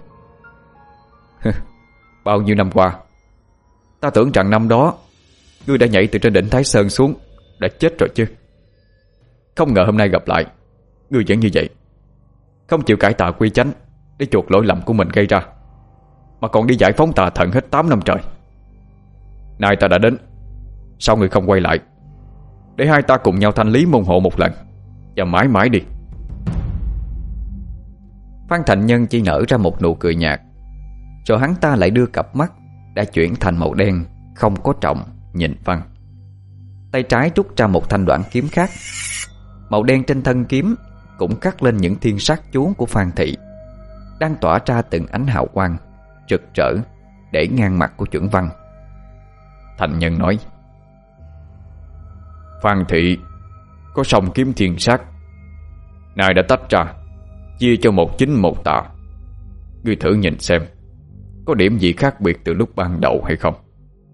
Speaker 2: Bao nhiêu năm qua, ta tưởng rằng năm đó ngươi đã nhảy từ trên đỉnh Thái Sơn xuống, đã chết rồi chứ. Không ngờ hôm nay gặp lại, ngươi vẫn như vậy, không chịu cải tà quy chánh để chuộc lỗi lầm của mình gây ra, mà còn đi giải phóng tà thần hết tám năm trời. Nay ta đã đến, sao ngươi không quay lại để hai ta cùng nhau thanh lý môn hộ một lần và mãi mãi đi?
Speaker 1: Phan Thành Nhân chỉ nở ra một nụ cười nhạt, rồi hắn ta lại đưa cặp mắt đã chuyển thành màu đen không có trọng nhìn Văn. Tay trái rút ra một thanh đoạn kiếm khác. Màu đen trên thân kiếm cũng cắt lên những thiên sát chú của Phan Thị, đang tỏa ra từng ánh hào quang rực rỡ để ngang mặt của Chuẩn Văn. Thành Nhân nói: Phan Thị có song kiếm thiên sát, nay đã tách ra, chia cho một chính một tà. Ngươi thử nhìn xem có điểm gì khác biệt từ lúc ban đầu hay không.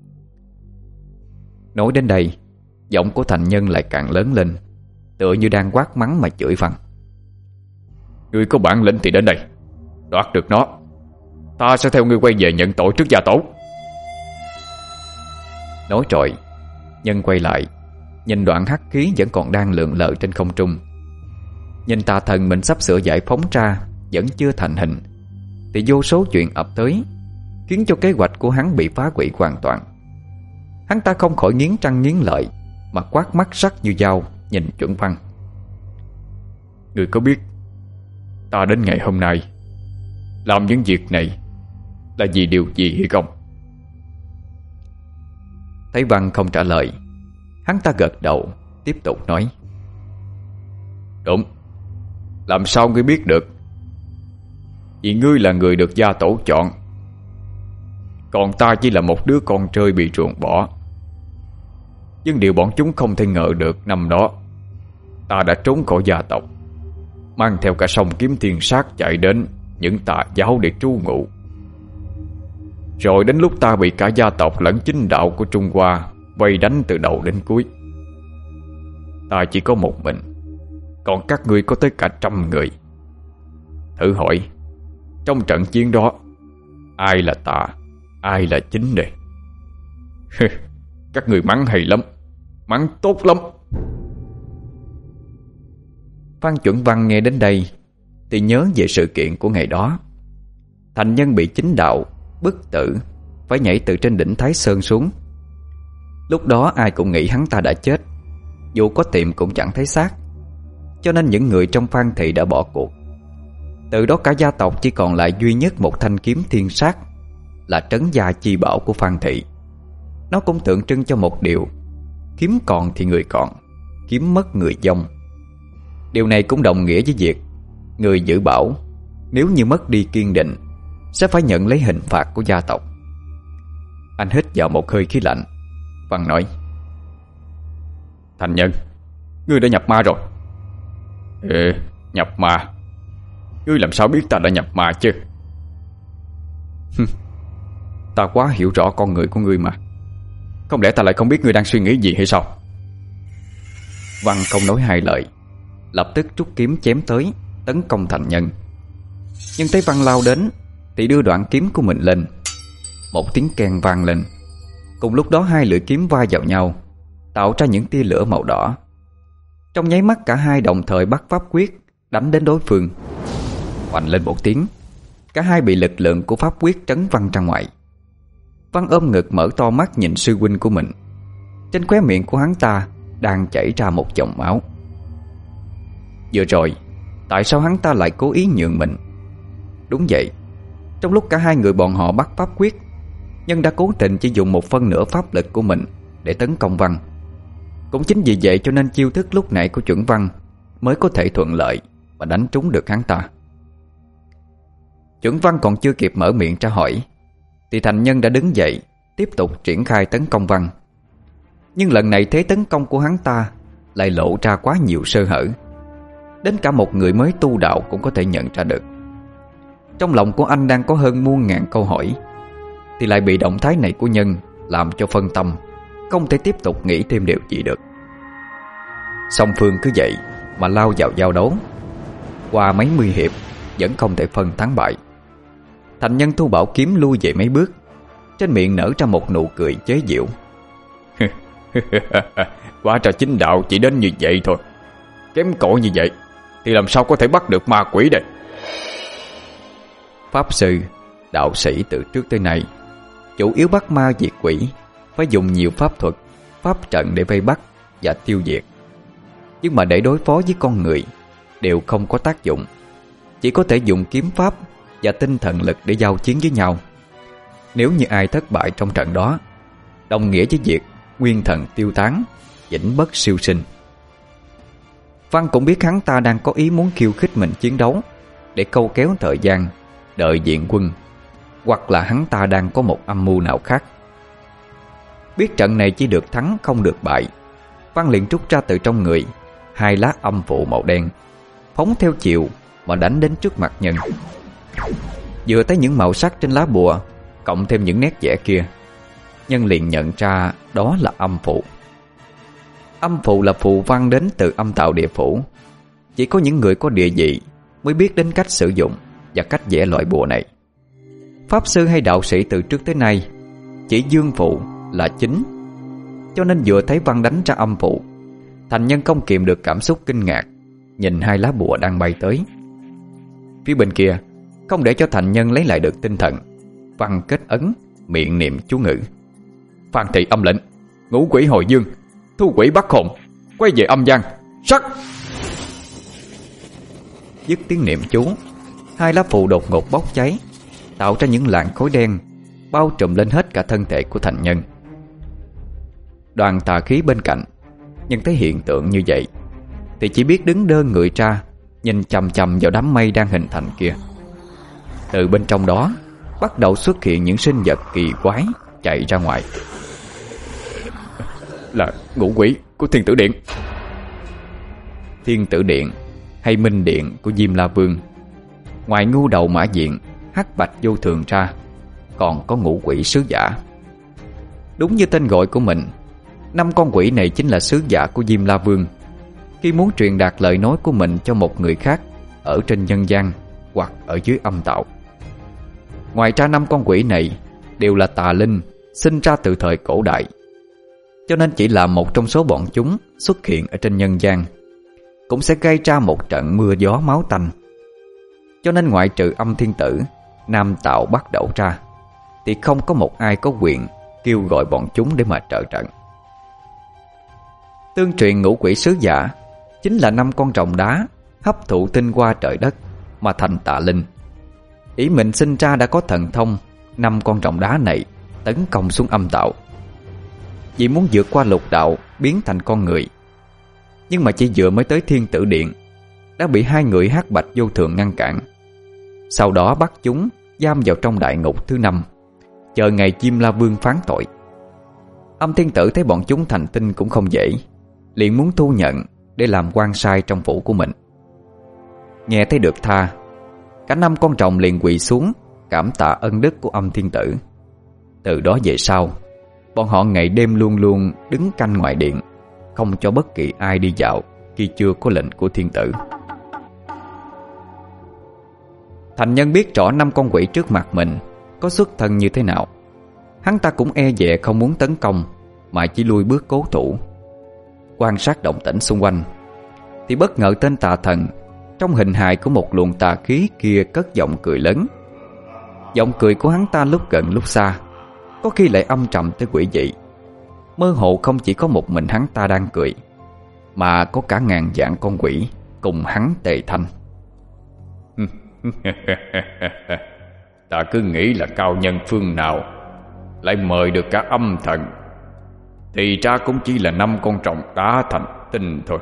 Speaker 1: Nói đến đây, giọng của Thành Nhân lại càng lớn lên, tựa như đang quát mắng mà chửi Văn. Ngươi có bản lĩnh thì đến đây, đoạt được nó, ta sẽ theo ngươi quay về nhận tội trước gia tổ. Nói rồi, Nhân quay lại, nhìn đoạn hắc khí vẫn còn đang lượn lờ trên không trung. Nhìn tà thần mình sắp sửa giải phóng ra vẫn chưa thành hình, thì vô số chuyện ập tới, khiến cho kế hoạch của hắn bị phá hủy hoàn toàn. Hắn ta không khỏi nghiến răng nghiến lợi, mà quát mắt sắc như dao nhìn Chuẩn Văn. Ngươi có biết ta đến ngày hôm nay làm những việc này là vì điều gì hay không? Thấy Văn không trả lời, hắn ta gật đầu, tiếp tục nói: Đúng. Làm sao ngươi biết được? Vì ngươi là người được gia tổ chọn, còn ta chỉ là một đứa con chơi bị ruồng bỏ. Nhưng điều bọn chúng không thể ngờ được, năm đó ta đã trốn khỏi gia tộc, mang theo cả song kiếm thiên sát chạy đến những tà giáo để trú ngụ. Rồi đến lúc ta bị cả gia tộc lẫn chính đạo của Trung Hoa vây đánh từ đầu đến cuối, ta chỉ có một mình, còn các ngươi có tới cả trăm người. Thử hỏi, trong trận chiến đó, ai là tà, ai là chính đây? Các người mắng hay lắm, mắng tốt lắm. Phan Chuẩn Văn nghe đến đây thì nhớ về sự kiện của ngày đó. Thành Nhân bị chính đạo bức tử, phải nhảy từ trên đỉnh Thái Sơn xuống. Lúc đó ai cũng nghĩ hắn ta đã chết, dù có tìm cũng chẳng thấy xác, cho nên những người trong Phan Thị đã bỏ cuộc. Từ đó cả gia tộc chỉ còn lại duy nhất một thanh kiếm thiên sát, là trấn gia chi bảo của Phan Thị. Nó cũng tượng trưng cho một điều: kiếm còn thì người còn, kiếm mất người vong. Điều này cũng đồng nghĩa với việc người giữ bảo nếu như mất đi kiên định sẽ phải nhận lấy hình phạt của gia tộc. Anh hít vào một hơi khí lạnh. Văn nói: Thành Nhân, ngươi đã nhập ma rồi. Ê, nhập ma? Ngươi làm sao biết ta đã nhập ma chứ? Ta quá hiểu rõ con người của ngươi mà. Không lẽ ta lại không biết ngươi đang suy nghĩ gì hay sao? Văn không nói hai lời, lập tức rút kiếm chém tới, tấn công Thành Nhân. Nhưng thấy Văn lao đến thì đưa đoạn kiếm của mình lên. Một tiếng keng vang lên. Cùng lúc đó hai lưỡi kiếm va vào nhau, tạo ra những tia lửa màu đỏ. Trong nháy mắt cả hai đồng thời bắt pháp quyết đánh đến đối phương. Oanh lên một tiếng, cả hai bị lực lượng của pháp quyết trấn văng ra ngoài. Văn ôm ngực mở to mắt nhìn sư huynh của mình. Trên khóe miệng của hắn ta đang chảy ra một dòng máu. Vừa rồi, tại sao hắn ta lại cố ý nhường mình? Đúng vậy, trong lúc cả hai người bọn họ bắt pháp quyết, Nhân đã cố tình chỉ dùng một phân nửa pháp lực của mình để tấn công Văn. Cũng chính vì vậy cho nên chiêu thức lúc nãy của Chuẩn Văn mới có thể thuận lợi mà đánh trúng được hắn ta. Chuẩn Văn còn chưa kịp mở miệng tra hỏi thì Thành Nhân đã đứng dậy, tiếp tục triển khai tấn công Văn. Nhưng lần này thế tấn công của hắn ta lại lộ ra quá nhiều sơ hở, đến cả một người mới tu đạo cũng có thể nhận ra được. Trong lòng của anh đang có hơn muôn ngàn câu hỏi, thì lại bị động thái này của Nhân làm cho phân tâm, không thể tiếp tục nghĩ thêm điều gì được. Song phương cứ vậy mà lao vào giao đấu. Qua mấy mươi hiệp vẫn không thể phân thắng bại. Thành Nhân thu bảo kiếm lui về mấy bước, trên miệng nở ra một nụ cười chế giễu. Quá ra chính đạo chỉ đến như vậy thôi. Kém cỏi như vậy thì làm sao có thể bắt được ma quỷ đây? Pháp sư, đạo sĩ từ trước tới nay chủ yếu bắt ma diệt quỷ, phải dùng nhiều pháp thuật, pháp trận để vây bắt và tiêu diệt. Nhưng mà để đối phó với con người đều không có tác dụng. chỉ có thể dùng kiếm pháp và tinh thần lực để giao chiến với nhau. Nếu như ai thất bại trong trận đó, đồng nghĩa với việc nguyên thần tiêu tán, vĩnh bất siêu sinh. Văn cũng biết hắn ta đang có ý muốn khiêu khích mình chiến đấu để câu kéo thời gian, đợi viện quân, hoặc là hắn ta đang có một âm mưu nào khác. Biết trận này chỉ được thắng không được bại, Văn liền rút ra từ trong người hai lá âm phụ màu đen, phóng theo chiều mà đánh đến trước mặt Nhân. Vừa thấy những màu sắc trên lá bùa cộng thêm những nét vẽ kia, Nhân liền nhận ra đó là âm phụ. Âm phụ là phù văn đến từ âm tạo địa phủ. Chỉ có những người có địa vị mới biết đến cách sử dụng và cách vẽ loại bùa này. Pháp sư hay đạo sĩ từ trước tới nay chỉ dương phụ là chính, cho nên vừa thấy Văn đánh ra âm phụ, Thành Nhân không kiềm được cảm xúc kinh ngạc, nhìn hai lá bùa đang bay tới. Phía bên kia, không để cho Thành Nhân lấy lại được tinh thần, Văn kết ấn, miệng niệm chú ngữ: Phan thị âm lệnh, ngũ quỷ hồi dương, thu quỷ bắt hồn, quay về âm gian, sắc. Dứt tiếng niệm chú, hai lá phù đột ngột bốc cháy, tạo ra những làn khói đen bao trùm lên hết cả thân thể của Thành Nhân. Đoàn tà khí bên cạnh nhưng thấy hiện tượng như vậy thì chỉ biết đứng đơ người ra, nhìn chằm chằm vào đám mây đang hình thành kia. Từ bên trong đó bắt đầu xuất hiện những sinh vật kỳ quái chạy ra ngoài. Là ngũ quỷ của Thiên Tử Điện. Thiên Tử Điện hay Minh Điện của Diêm La Vương, ngoài ngu đầu mã diện, hắc bạch vô thường ra, còn có ngũ quỷ sứ giả. Đúng như tên gọi của mình, năm con quỷ này chính là sứ giả của Diêm La Vương, khi muốn truyền đạt lời nói của mình cho một người khác ở trên nhân gian hoặc ở dưới âm tạo. Ngoài ra năm con quỷ này đều là tà linh sinh ra từ thời cổ đại, cho nên chỉ là một trong số bọn chúng xuất hiện ở trên nhân gian cũng sẽ gây ra một trận mưa gió máu tanh. Cho nên ngoại trừ Âm Thiên Tử, Nam Tạo bắt đầu ra, thì không có một ai có quyền kêu gọi bọn chúng để mà trợ trận. Tương truyền ngũ quỷ sứ giả chính là năm con rồng đá hấp thụ tinh hoa trời đất mà thành tà linh. Ý mình sinh ra đã có thần thông năm con rồng đá này tấn công xuống âm tạo, vì muốn vượt qua lục đạo biến thành con người. Nhưng mà chỉ vừa mới tới Thiên Tử Điện đã bị hai người hắc bạch vô thường ngăn cản. Sau đó bắt chúng giam vào trong đại ngục thứ năm, chờ ngày Diêm La Vương phán tội. Âm Thiên Tử thấy bọn chúng thành tinh cũng không dễ, liền muốn thu nhận để làm quan sai trong phủ của mình. Nghe thấy được tha, cả năm con rồng liền quỳ xuống cảm tạ ân đức của Âm Thiên Tử. Từ đó về sau, bọn họ ngày đêm luôn luôn đứng canh ngoài điện, không cho bất kỳ ai đi dạo khi chưa có lệnh của Thiên Tử. Thành Nhân biết rõ năm con quỷ trước mặt mình có xuất thân như thế nào. Hắn ta cũng e dè không muốn tấn công, mà chỉ lui bước cố thủ. Quan sát động tĩnh xung quanh thì bất ngờ tên tà thần trong hình hài của một luồng tà khí kia cất giọng cười lớn. Giọng cười của hắn ta lúc gần lúc xa, có khi lại âm trầm tới quỷ dị. Mơ hồ không chỉ có một mình hắn ta đang cười, mà có cả ngàn vạn con quỷ cùng hắn tề thanh.
Speaker 2: Ta cứ nghĩ là cao nhân phương nào lại mời được cả âm thần, thì ra cũng chỉ là năm con rồng đá thành tinh thôi.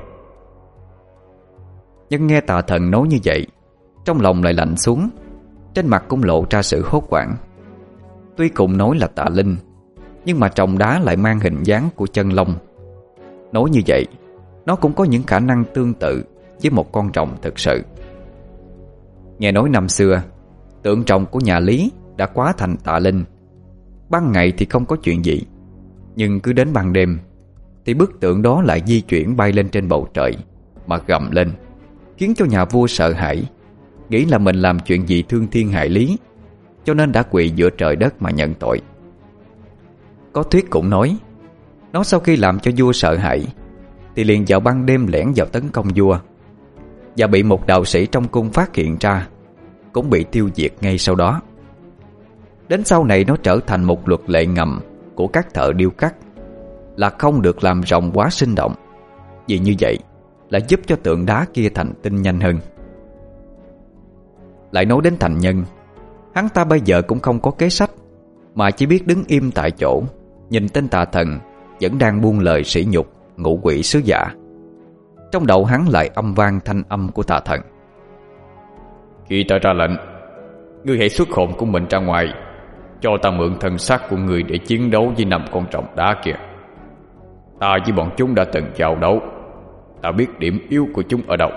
Speaker 1: Nhưng nghe tà thần nói như vậy, trong lòng lại lạnh xuống, trên mặt cũng lộ ra sự hốt hoảng. Tuy cùng nói là tà linh, nhưng mà rồng đá lại mang hình dáng của chân long. Nói như vậy, nó cũng có những khả năng tương tự với một con rồng thực sự. Nghe nói năm xưa, tượng rồng của nhà Lý đã quá thành tà linh. Ban ngày thì không có chuyện gì, nhưng cứ đến ban đêm thì bức tượng đó lại di chuyển bay lên trên bầu trời mà gầm lên, khiến cho nhà vua sợ hãi, nghĩ là mình làm chuyện gì thương thiên hại lý, cho nên đã quỳ giữa trời đất mà nhận tội. Có thuyết cũng nói, nó sau khi làm cho vua sợ hãi thì liền vào ban đêm lẻn vào tấn công vua, và bị một đạo sĩ trong cung phát hiện ra, cũng bị tiêu diệt ngay sau đó. Đến sau này nó trở thành một luật lệ ngầm của các thợ điêu khắc, là không được làm rồng quá sinh động, vì như vậy là giúp cho tượng đá kia thành tinh nhanh hơn. Lại nói đến Thành Nhân, hắn ta bây giờ cũng không có kế sách, mà chỉ biết đứng im tại chỗ, nhìn tên tà thần vẫn đang buông lời sỉ nhục ngũ quỷ sứ giả. Trong đầu hắn lại âm vang thanh âm của tà thần:
Speaker 2: Khi ta ra lệnh, ngươi hãy xuất hồn của mình ra ngoài, cho ta mượn thân xác của ngươi để chiến đấu với năm con trọng đá kìa. Ta với bọn chúng đã từng giao đấu, ta biết điểm yếu của chúng ở đâu.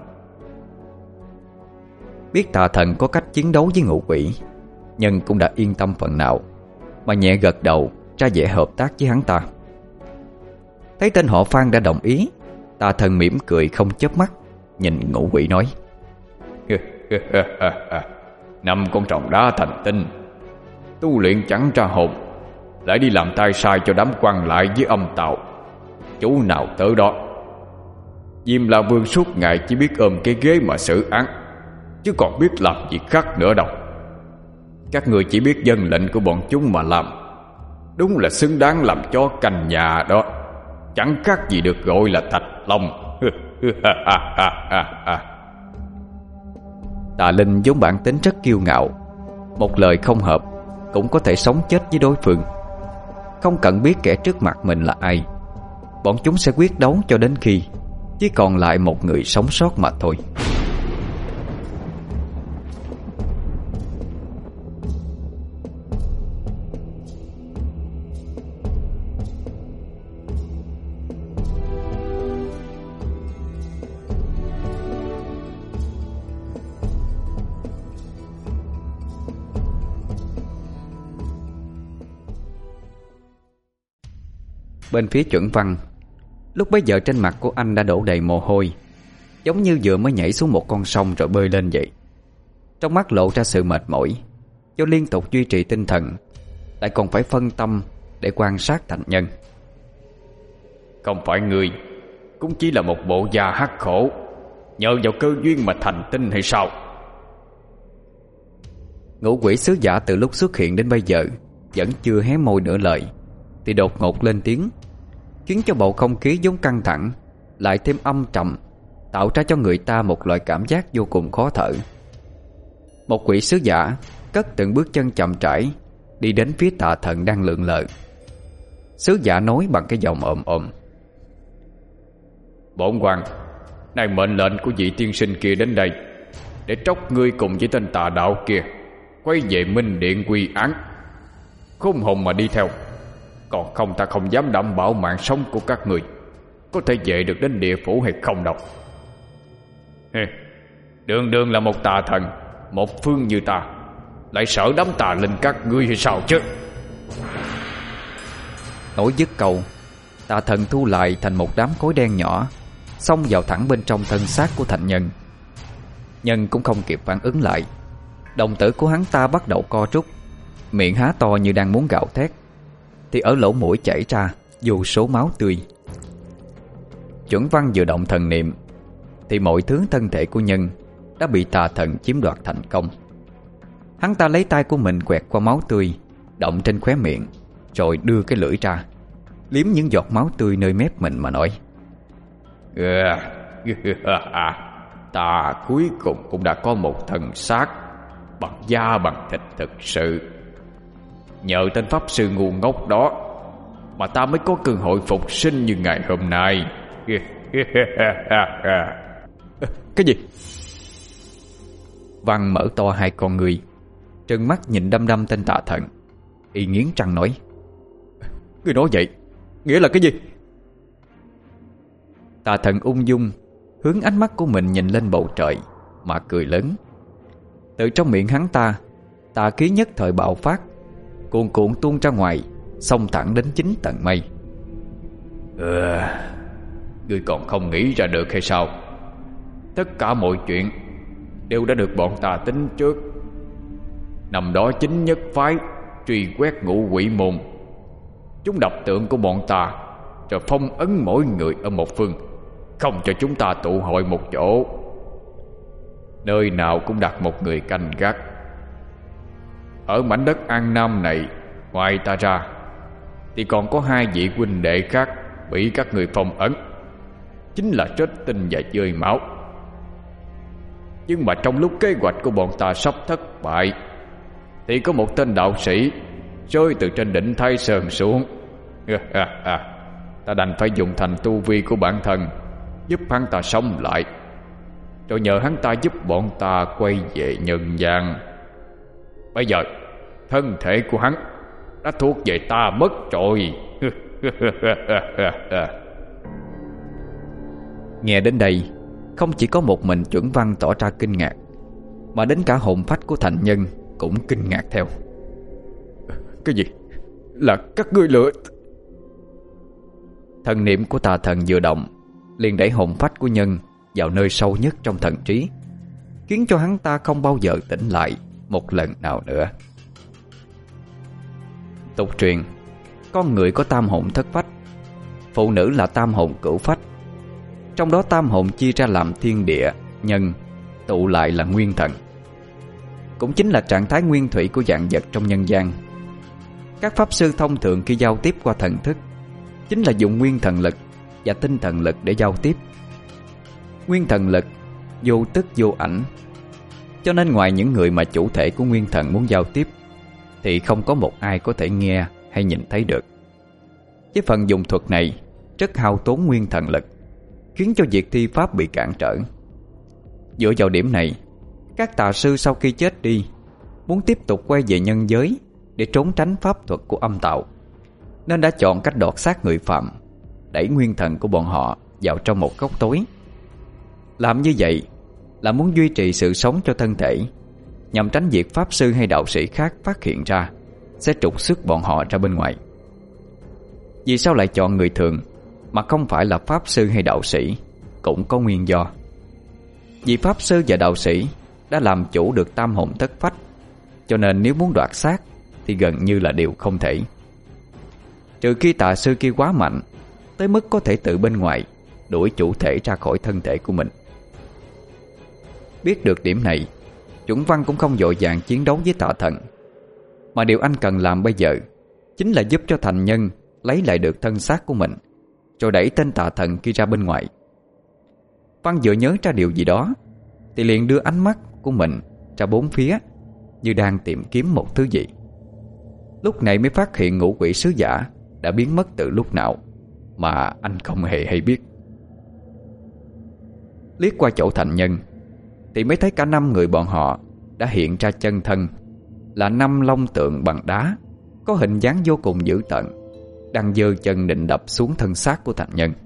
Speaker 1: Biết tà thần có cách chiến đấu với ngũ quỷ, Nhân cũng đã yên tâm phần nào, mà nhẹ gật đầu ra vẻ hợp tác với hắn ta. Thấy tên họ Phan đã đồng ý, tà thần mỉm cười không chớp mắt, nhìn ngũ quỷ nói:
Speaker 2: Năm con trọng đá thành tinh, tu luyện chẳng ra hồn, lại đi làm tay sai cho đám quan lại với âm tạo, chú nào tới đó. Diêm La Vương suốt ngày chỉ biết ôm cái ghế mà xử án, chứ còn biết làm gì khác nữa đâu. Các người chỉ biết dân lệnh của bọn chúng mà làm, đúng là xứng đáng làm chó canh nhà đó, chẳng khác gì được gọi là Thạch Long.
Speaker 1: Tà Linh vốn bản tính rất kiêu ngạo, một lời không hợp cũng có thể sống chết với đối phương, không cần biết kẻ trước mặt mình là ai. Bọn chúng sẽ quyết đấu cho đến khi chỉ còn lại một người sống sót mà thôi. Bên phía Chuẩn Văn, lúc bấy giờ trên mặt của anh đã đổ đầy mồ hôi, giống như vừa mới nhảy xuống một con sông rồi bơi lên vậy. Trong mắt lộ ra sự mệt mỏi, do liên tục duy trì tinh thần, lại còn phải phân tâm để quan sát Thành Nhân.
Speaker 2: Không phải người cũng chỉ là một bộ da hắc khổ, nhờ vào cơ duyên mà thành tinh hay sao?
Speaker 1: Ngũ quỷ sứ giả từ lúc xuất hiện đến bây giờ vẫn chưa hé môi nửa lời, thì đột ngột lên tiếng, khiến cho bầu không khí vốn căng thẳng lại thêm âm trầm, tạo ra cho người ta một loại cảm giác vô cùng khó thở. Một quỷ sứ giả cất từng bước chân chậm rãi đi đến phía tà thần đang lượn lờ. Sứ giả nói bằng cái giọng ồm ồm:
Speaker 2: Bổn quan nay mệnh lệnh của vị tiên sinh kia đến đây, để tróc ngươi cùng với tên tà đạo kia quay về Minh Điện quy án. Khôn hồn mà đi theo, còn không ta không dám đảm bảo mạng sống của các người có thể về được đến địa phủ hay không đâu. Đường đường là một tà thần, một phương như ta, lại sợ đám tà linh các ngươi hay sao chứ?
Speaker 1: Nói dứt câu, tà thần thu lại thành một đám khối đen nhỏ, xông vào thẳng bên trong thân xác của Thành Nhân. Nhân cũng không kịp phản ứng lại, đồng tử của hắn ta bắt đầu co rút, miệng há to như đang muốn gào thét, thì ở lỗ mũi chảy ra vô số máu tươi. Chuẩn Văn vừa động thần niệm thì mọi thứ thân thể của Nhân đã bị tà thần chiếm đoạt thành công. Hắn ta lấy tay của mình quẹt qua máu tươi động trên khóe miệng, rồi đưa cái lưỡi ra liếm những giọt máu tươi nơi mép mình mà nói:
Speaker 2: Ta cuối cùng cũng đã có một thân xác bằng da bằng thịt thực sự. Nhờ tên pháp sư ngu ngốc đó mà ta mới có cơ hội phục sinh như ngày hôm nay.
Speaker 1: Cái gì? Văn mở to hai con người, trừng mắt nhìn đăm đăm tên tà thần. Y nghiến răng nói: Ngươi nói vậy nghĩa là cái gì? Tà thần ung dung hướng ánh mắt của mình nhìn lên bầu trời mà cười lớn. Từ trong miệng hắn ta, tà khí nhất thời bạo phát, cuồn cuộn tuôn ra ngoài, xông thẳng đến chín tầng mây.
Speaker 2: Ừ, ngươi còn không nghĩ ra được hay sao? Tất cả mọi chuyện đều đã được bọn ta tính trước. Năm đó chính nhất phái truy quét ngũ quỷ môn, chúng đập tượng của bọn ta rồi phong ấn mỗi người ở một phương, không cho chúng ta tụ hội một chỗ. Nơi nào cũng đặt một người canh gác. Ở mảnh đất An Nam này, ngoài ta ra thì còn có hai vị huynh đệ khác bị các người phong ấn, chính là Trết Tinh và Dơi Máu. Nhưng mà trong lúc kế hoạch của bọn ta sắp thất bại, thì có một tên đạo sĩ rơi từ trên đỉnh Thái Sơn xuống. Ta đành phải dùng thành tu vi của bản thân giúp hắn ta sống lại, rồi nhờ hắn ta giúp bọn ta quay về nhân gian. Bây giờ thân thể của hắn đã thuộc về ta mất rồi.
Speaker 1: Nghe đến đây, không chỉ có một mình Chuẩn Văn tỏ ra kinh ngạc, mà đến cả hồn phách của thành nhân cũng kinh ngạc theo.
Speaker 2: Cái gì? Là các ngươi lừa?
Speaker 1: Thần niệm của tà thần vừa động, liền đẩy hồn phách của nhân vào nơi sâu nhất trong thần trí, khiến cho hắn ta không bao giờ tỉnh lại một lần nào nữa. Tục truyền, con người có tam hồn thất phách, phụ nữ là tam hồn cửu phách. Trong đó tam hồn chia ra làm thiên địa, nhân, tụ lại là nguyên thần, cũng chính là trạng thái nguyên thủy của vạn vật trong nhân gian. Các pháp sư thông thường khi giao tiếp qua thần thức chính là dùng nguyên thần lực và tinh thần lực để giao tiếp. Nguyên thần lực vô tức vô ảnh, cho nên ngoài những người mà chủ thể của nguyên thần muốn giao tiếp thì không có một ai có thể nghe hay nhìn thấy được. Với phần dùng thuật này rất hao tốn nguyên thần lực, khiến cho việc thi pháp bị cản trở. Dựa vào điểm này, các tà sư sau khi chết đi muốn tiếp tục quay về nhân giới để trốn tránh pháp thuật của âm tạo, nên đã chọn cách đọt xác người phạm, đẩy nguyên thần của bọn họ vào trong một góc tối. Làm như vậy là muốn duy trì sự sống cho thân thể, nhằm tránh việc pháp sư hay đạo sĩ khác phát hiện ra sẽ trục xuất bọn họ ra bên ngoài. Vì sao lại chọn người thường mà không phải là pháp sư hay đạo sĩ cũng có nguyên do. Vì pháp sư và đạo sĩ đã làm chủ được tam hồn thất phách, cho nên nếu muốn đoạt xác thì gần như là điều không thể. Trừ khi tà sư kia quá mạnh tới mức có thể tự bên ngoài đuổi chủ thể ra khỏi thân thể của mình. Biết được điểm này, Chuẩn Văn cũng không vội vàng chiến đấu với tà thần, mà điều anh cần làm bây giờ chính là giúp cho thành nhân lấy lại được thân xác của mình, rồi đẩy tên tà thần kia ra bên ngoài. Văn vừa nhớ ra điều gì đó thì liền đưa ánh mắt của mình ra bốn phía, như đang tìm kiếm một thứ gì. Lúc này mới phát hiện ngũ quỷ sứ giả đã biến mất từ lúc nào mà anh không hề hay biết. Liếc qua chỗ thành nhân thì mới thấy cả năm người bọn họ đã hiện ra chân thân, là năm long tượng bằng đá có hình dáng vô cùng dữ tợn, đang giơ chân định đập xuống thân xác của thành nhân.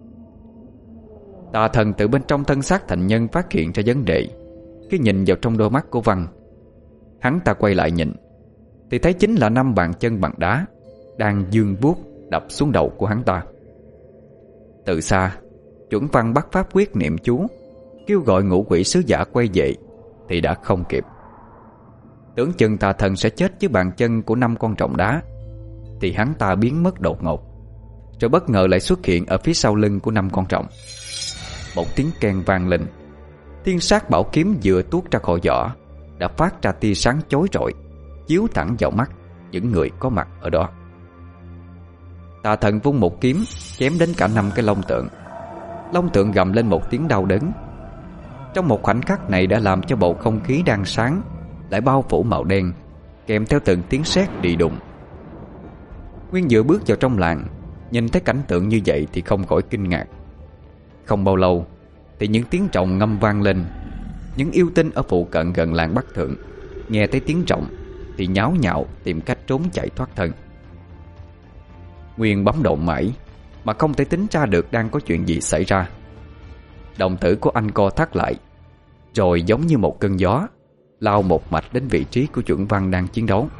Speaker 1: Tà thần từ bên trong thân xác thành nhân phát hiện ra vấn đề khi nhìn vào trong đôi mắt của Văn. Hắn ta quay lại nhìn thì thấy chính là năm bàn chân bằng đá đang giương buốt đập xuống đầu của hắn ta. Từ xa, Chuẩn Văn bắt pháp quyết niệm chú, kêu gọi ngũ quỷ sứ giả quay về thì đã không kịp. Tưởng chừng tà thần sẽ chết với bàn chân của năm con trọng đá, thì hắn ta biến mất đột ngột, rồi bất ngờ lại xuất hiện ở phía sau lưng của năm con trọng. Một tiếng keng vang lên, thiên sát bảo kiếm vừa tuốt ra khỏi vỏ đã phát ra tia sáng chói rọi, chiếu thẳng vào mắt những người có mặt ở đó. Tà thần vung một kiếm chém đến cả năm cái long tượng. Long tượng gầm lên một tiếng đau đớn. Trong một khoảnh khắc này đã làm cho bầu không khí đang sáng lại bao phủ màu đen, kèm theo từng tiếng sét đi đùng. Nguyên vừa bước vào trong làng, nhìn thấy cảnh tượng như vậy thì không khỏi kinh ngạc. Không bao lâu thì những tiếng trống ngâm vang lên. Những yêu tinh ở phụ cận gần làng Bắc Thượng nghe thấy tiếng trống thì nháo nhào tìm cách trốn chạy thoát thân. Nguyên bấm độn mãi mà không thể tính ra được đang có chuyện gì xảy ra. Đồng tử của anh co thắt lại, rồi giống như một cơn gió lao một mạch đến vị trí của Chuẩn Văn đang chiến đấu.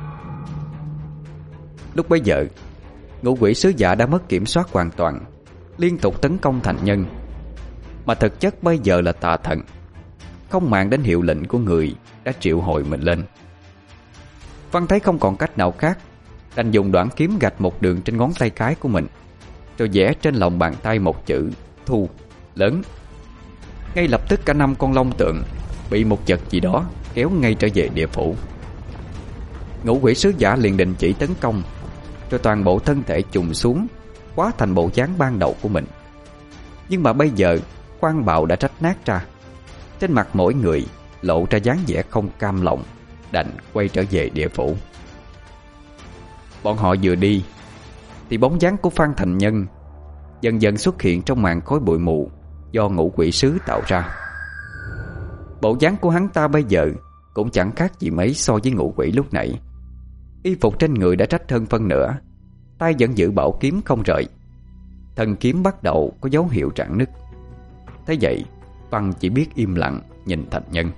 Speaker 1: Lúc bấy giờ, ngũ quỷ sứ giả đã mất kiểm soát hoàn toàn, liên tục tấn công thành nhân. Mà thực chất bây giờ là tà thần, không màng đến hiệu lệnh của người đã triệu hồi mình lên. Văn thấy không còn cách nào khác, đành dùng đoạn kiếm gạch một đường trên ngón tay cái của mình, rồi vẽ trên lòng bàn tay một chữ thu lớn. Ngay lập tức cả năm con long tượng bị một vật gì đó kéo ngay trở về địa phủ. Ngũ quỷ sứ giả liền định chỉ tấn công, rồi toàn bộ thân thể trùng xuống, hóa thành bộ dáng ban đầu của mình. Nhưng mà bây giờ khoan bạo đã rách nát ra, Trên mặt mỗi người lộ ra dáng vẻ không cam lòng, đành quay trở về địa phủ. Bọn họ vừa đi thì bóng dáng của Phan Thành Nhân dần dần xuất hiện trong màn khói bụi mù do ngũ quỷ sứ tạo ra. Bộ dáng của hắn ta bây giờ cũng chẳng khác gì mấy so với ngũ quỷ lúc nãy. Y phục trên người đã rách hơn phân nửa, tay vẫn giữ bảo kiếm không rời. Thần kiếm bắt đầu có dấu hiệu rạn nứt. Thế vậy Văn chỉ biết im lặng nhìn Thành Nhân.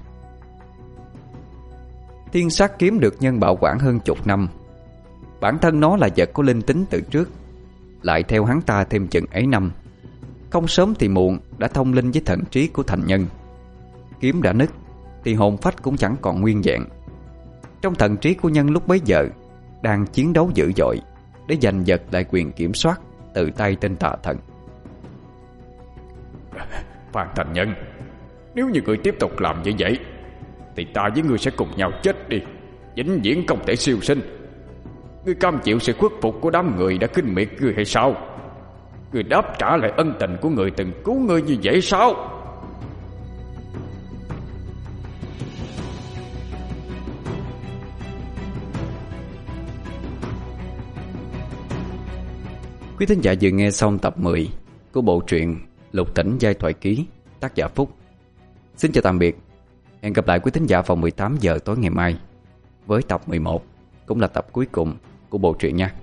Speaker 1: Thiên sát kiếm được Nhân bảo quản hơn chục năm. Bản thân nó là vật có linh tính từ trước, lại theo hắn ta thêm chừng ấy năm, không sớm thì muộn đã thông linh với thần trí của Thành Nhân. Kiếm đã nứt thì hồn phách cũng chẳng còn nguyên vẹn. Trong thần trí của Nhân lúc bấy giờ đang chiến đấu dữ dội để giành giật lại quyền kiểm soát từ tay tên tà thần.
Speaker 2: Phan Thành Nhân, nếu như người tiếp tục làm như vậy thì ta với ngươi sẽ cùng nhau chết đi, vĩnh viễn không thể siêu sinh. Ngươi cam chịu sự khuất phục của đám người đã khinh miệt ngươi hay sao? Ngươi đáp trả lại ân tình của người từng cứu ngươi như vậy sao?
Speaker 1: Quý thính giả vừa nghe xong tập mười của bộ truyện Lục Tỉnh Giai Thoại Ký, tác giả Phúc. Xin chào tạm biệt. Hẹn gặp lại quý thính giả vào mười tám giờ tối ngày mai với tập mười một, cũng là tập cuối cùng của bộ truyện nha.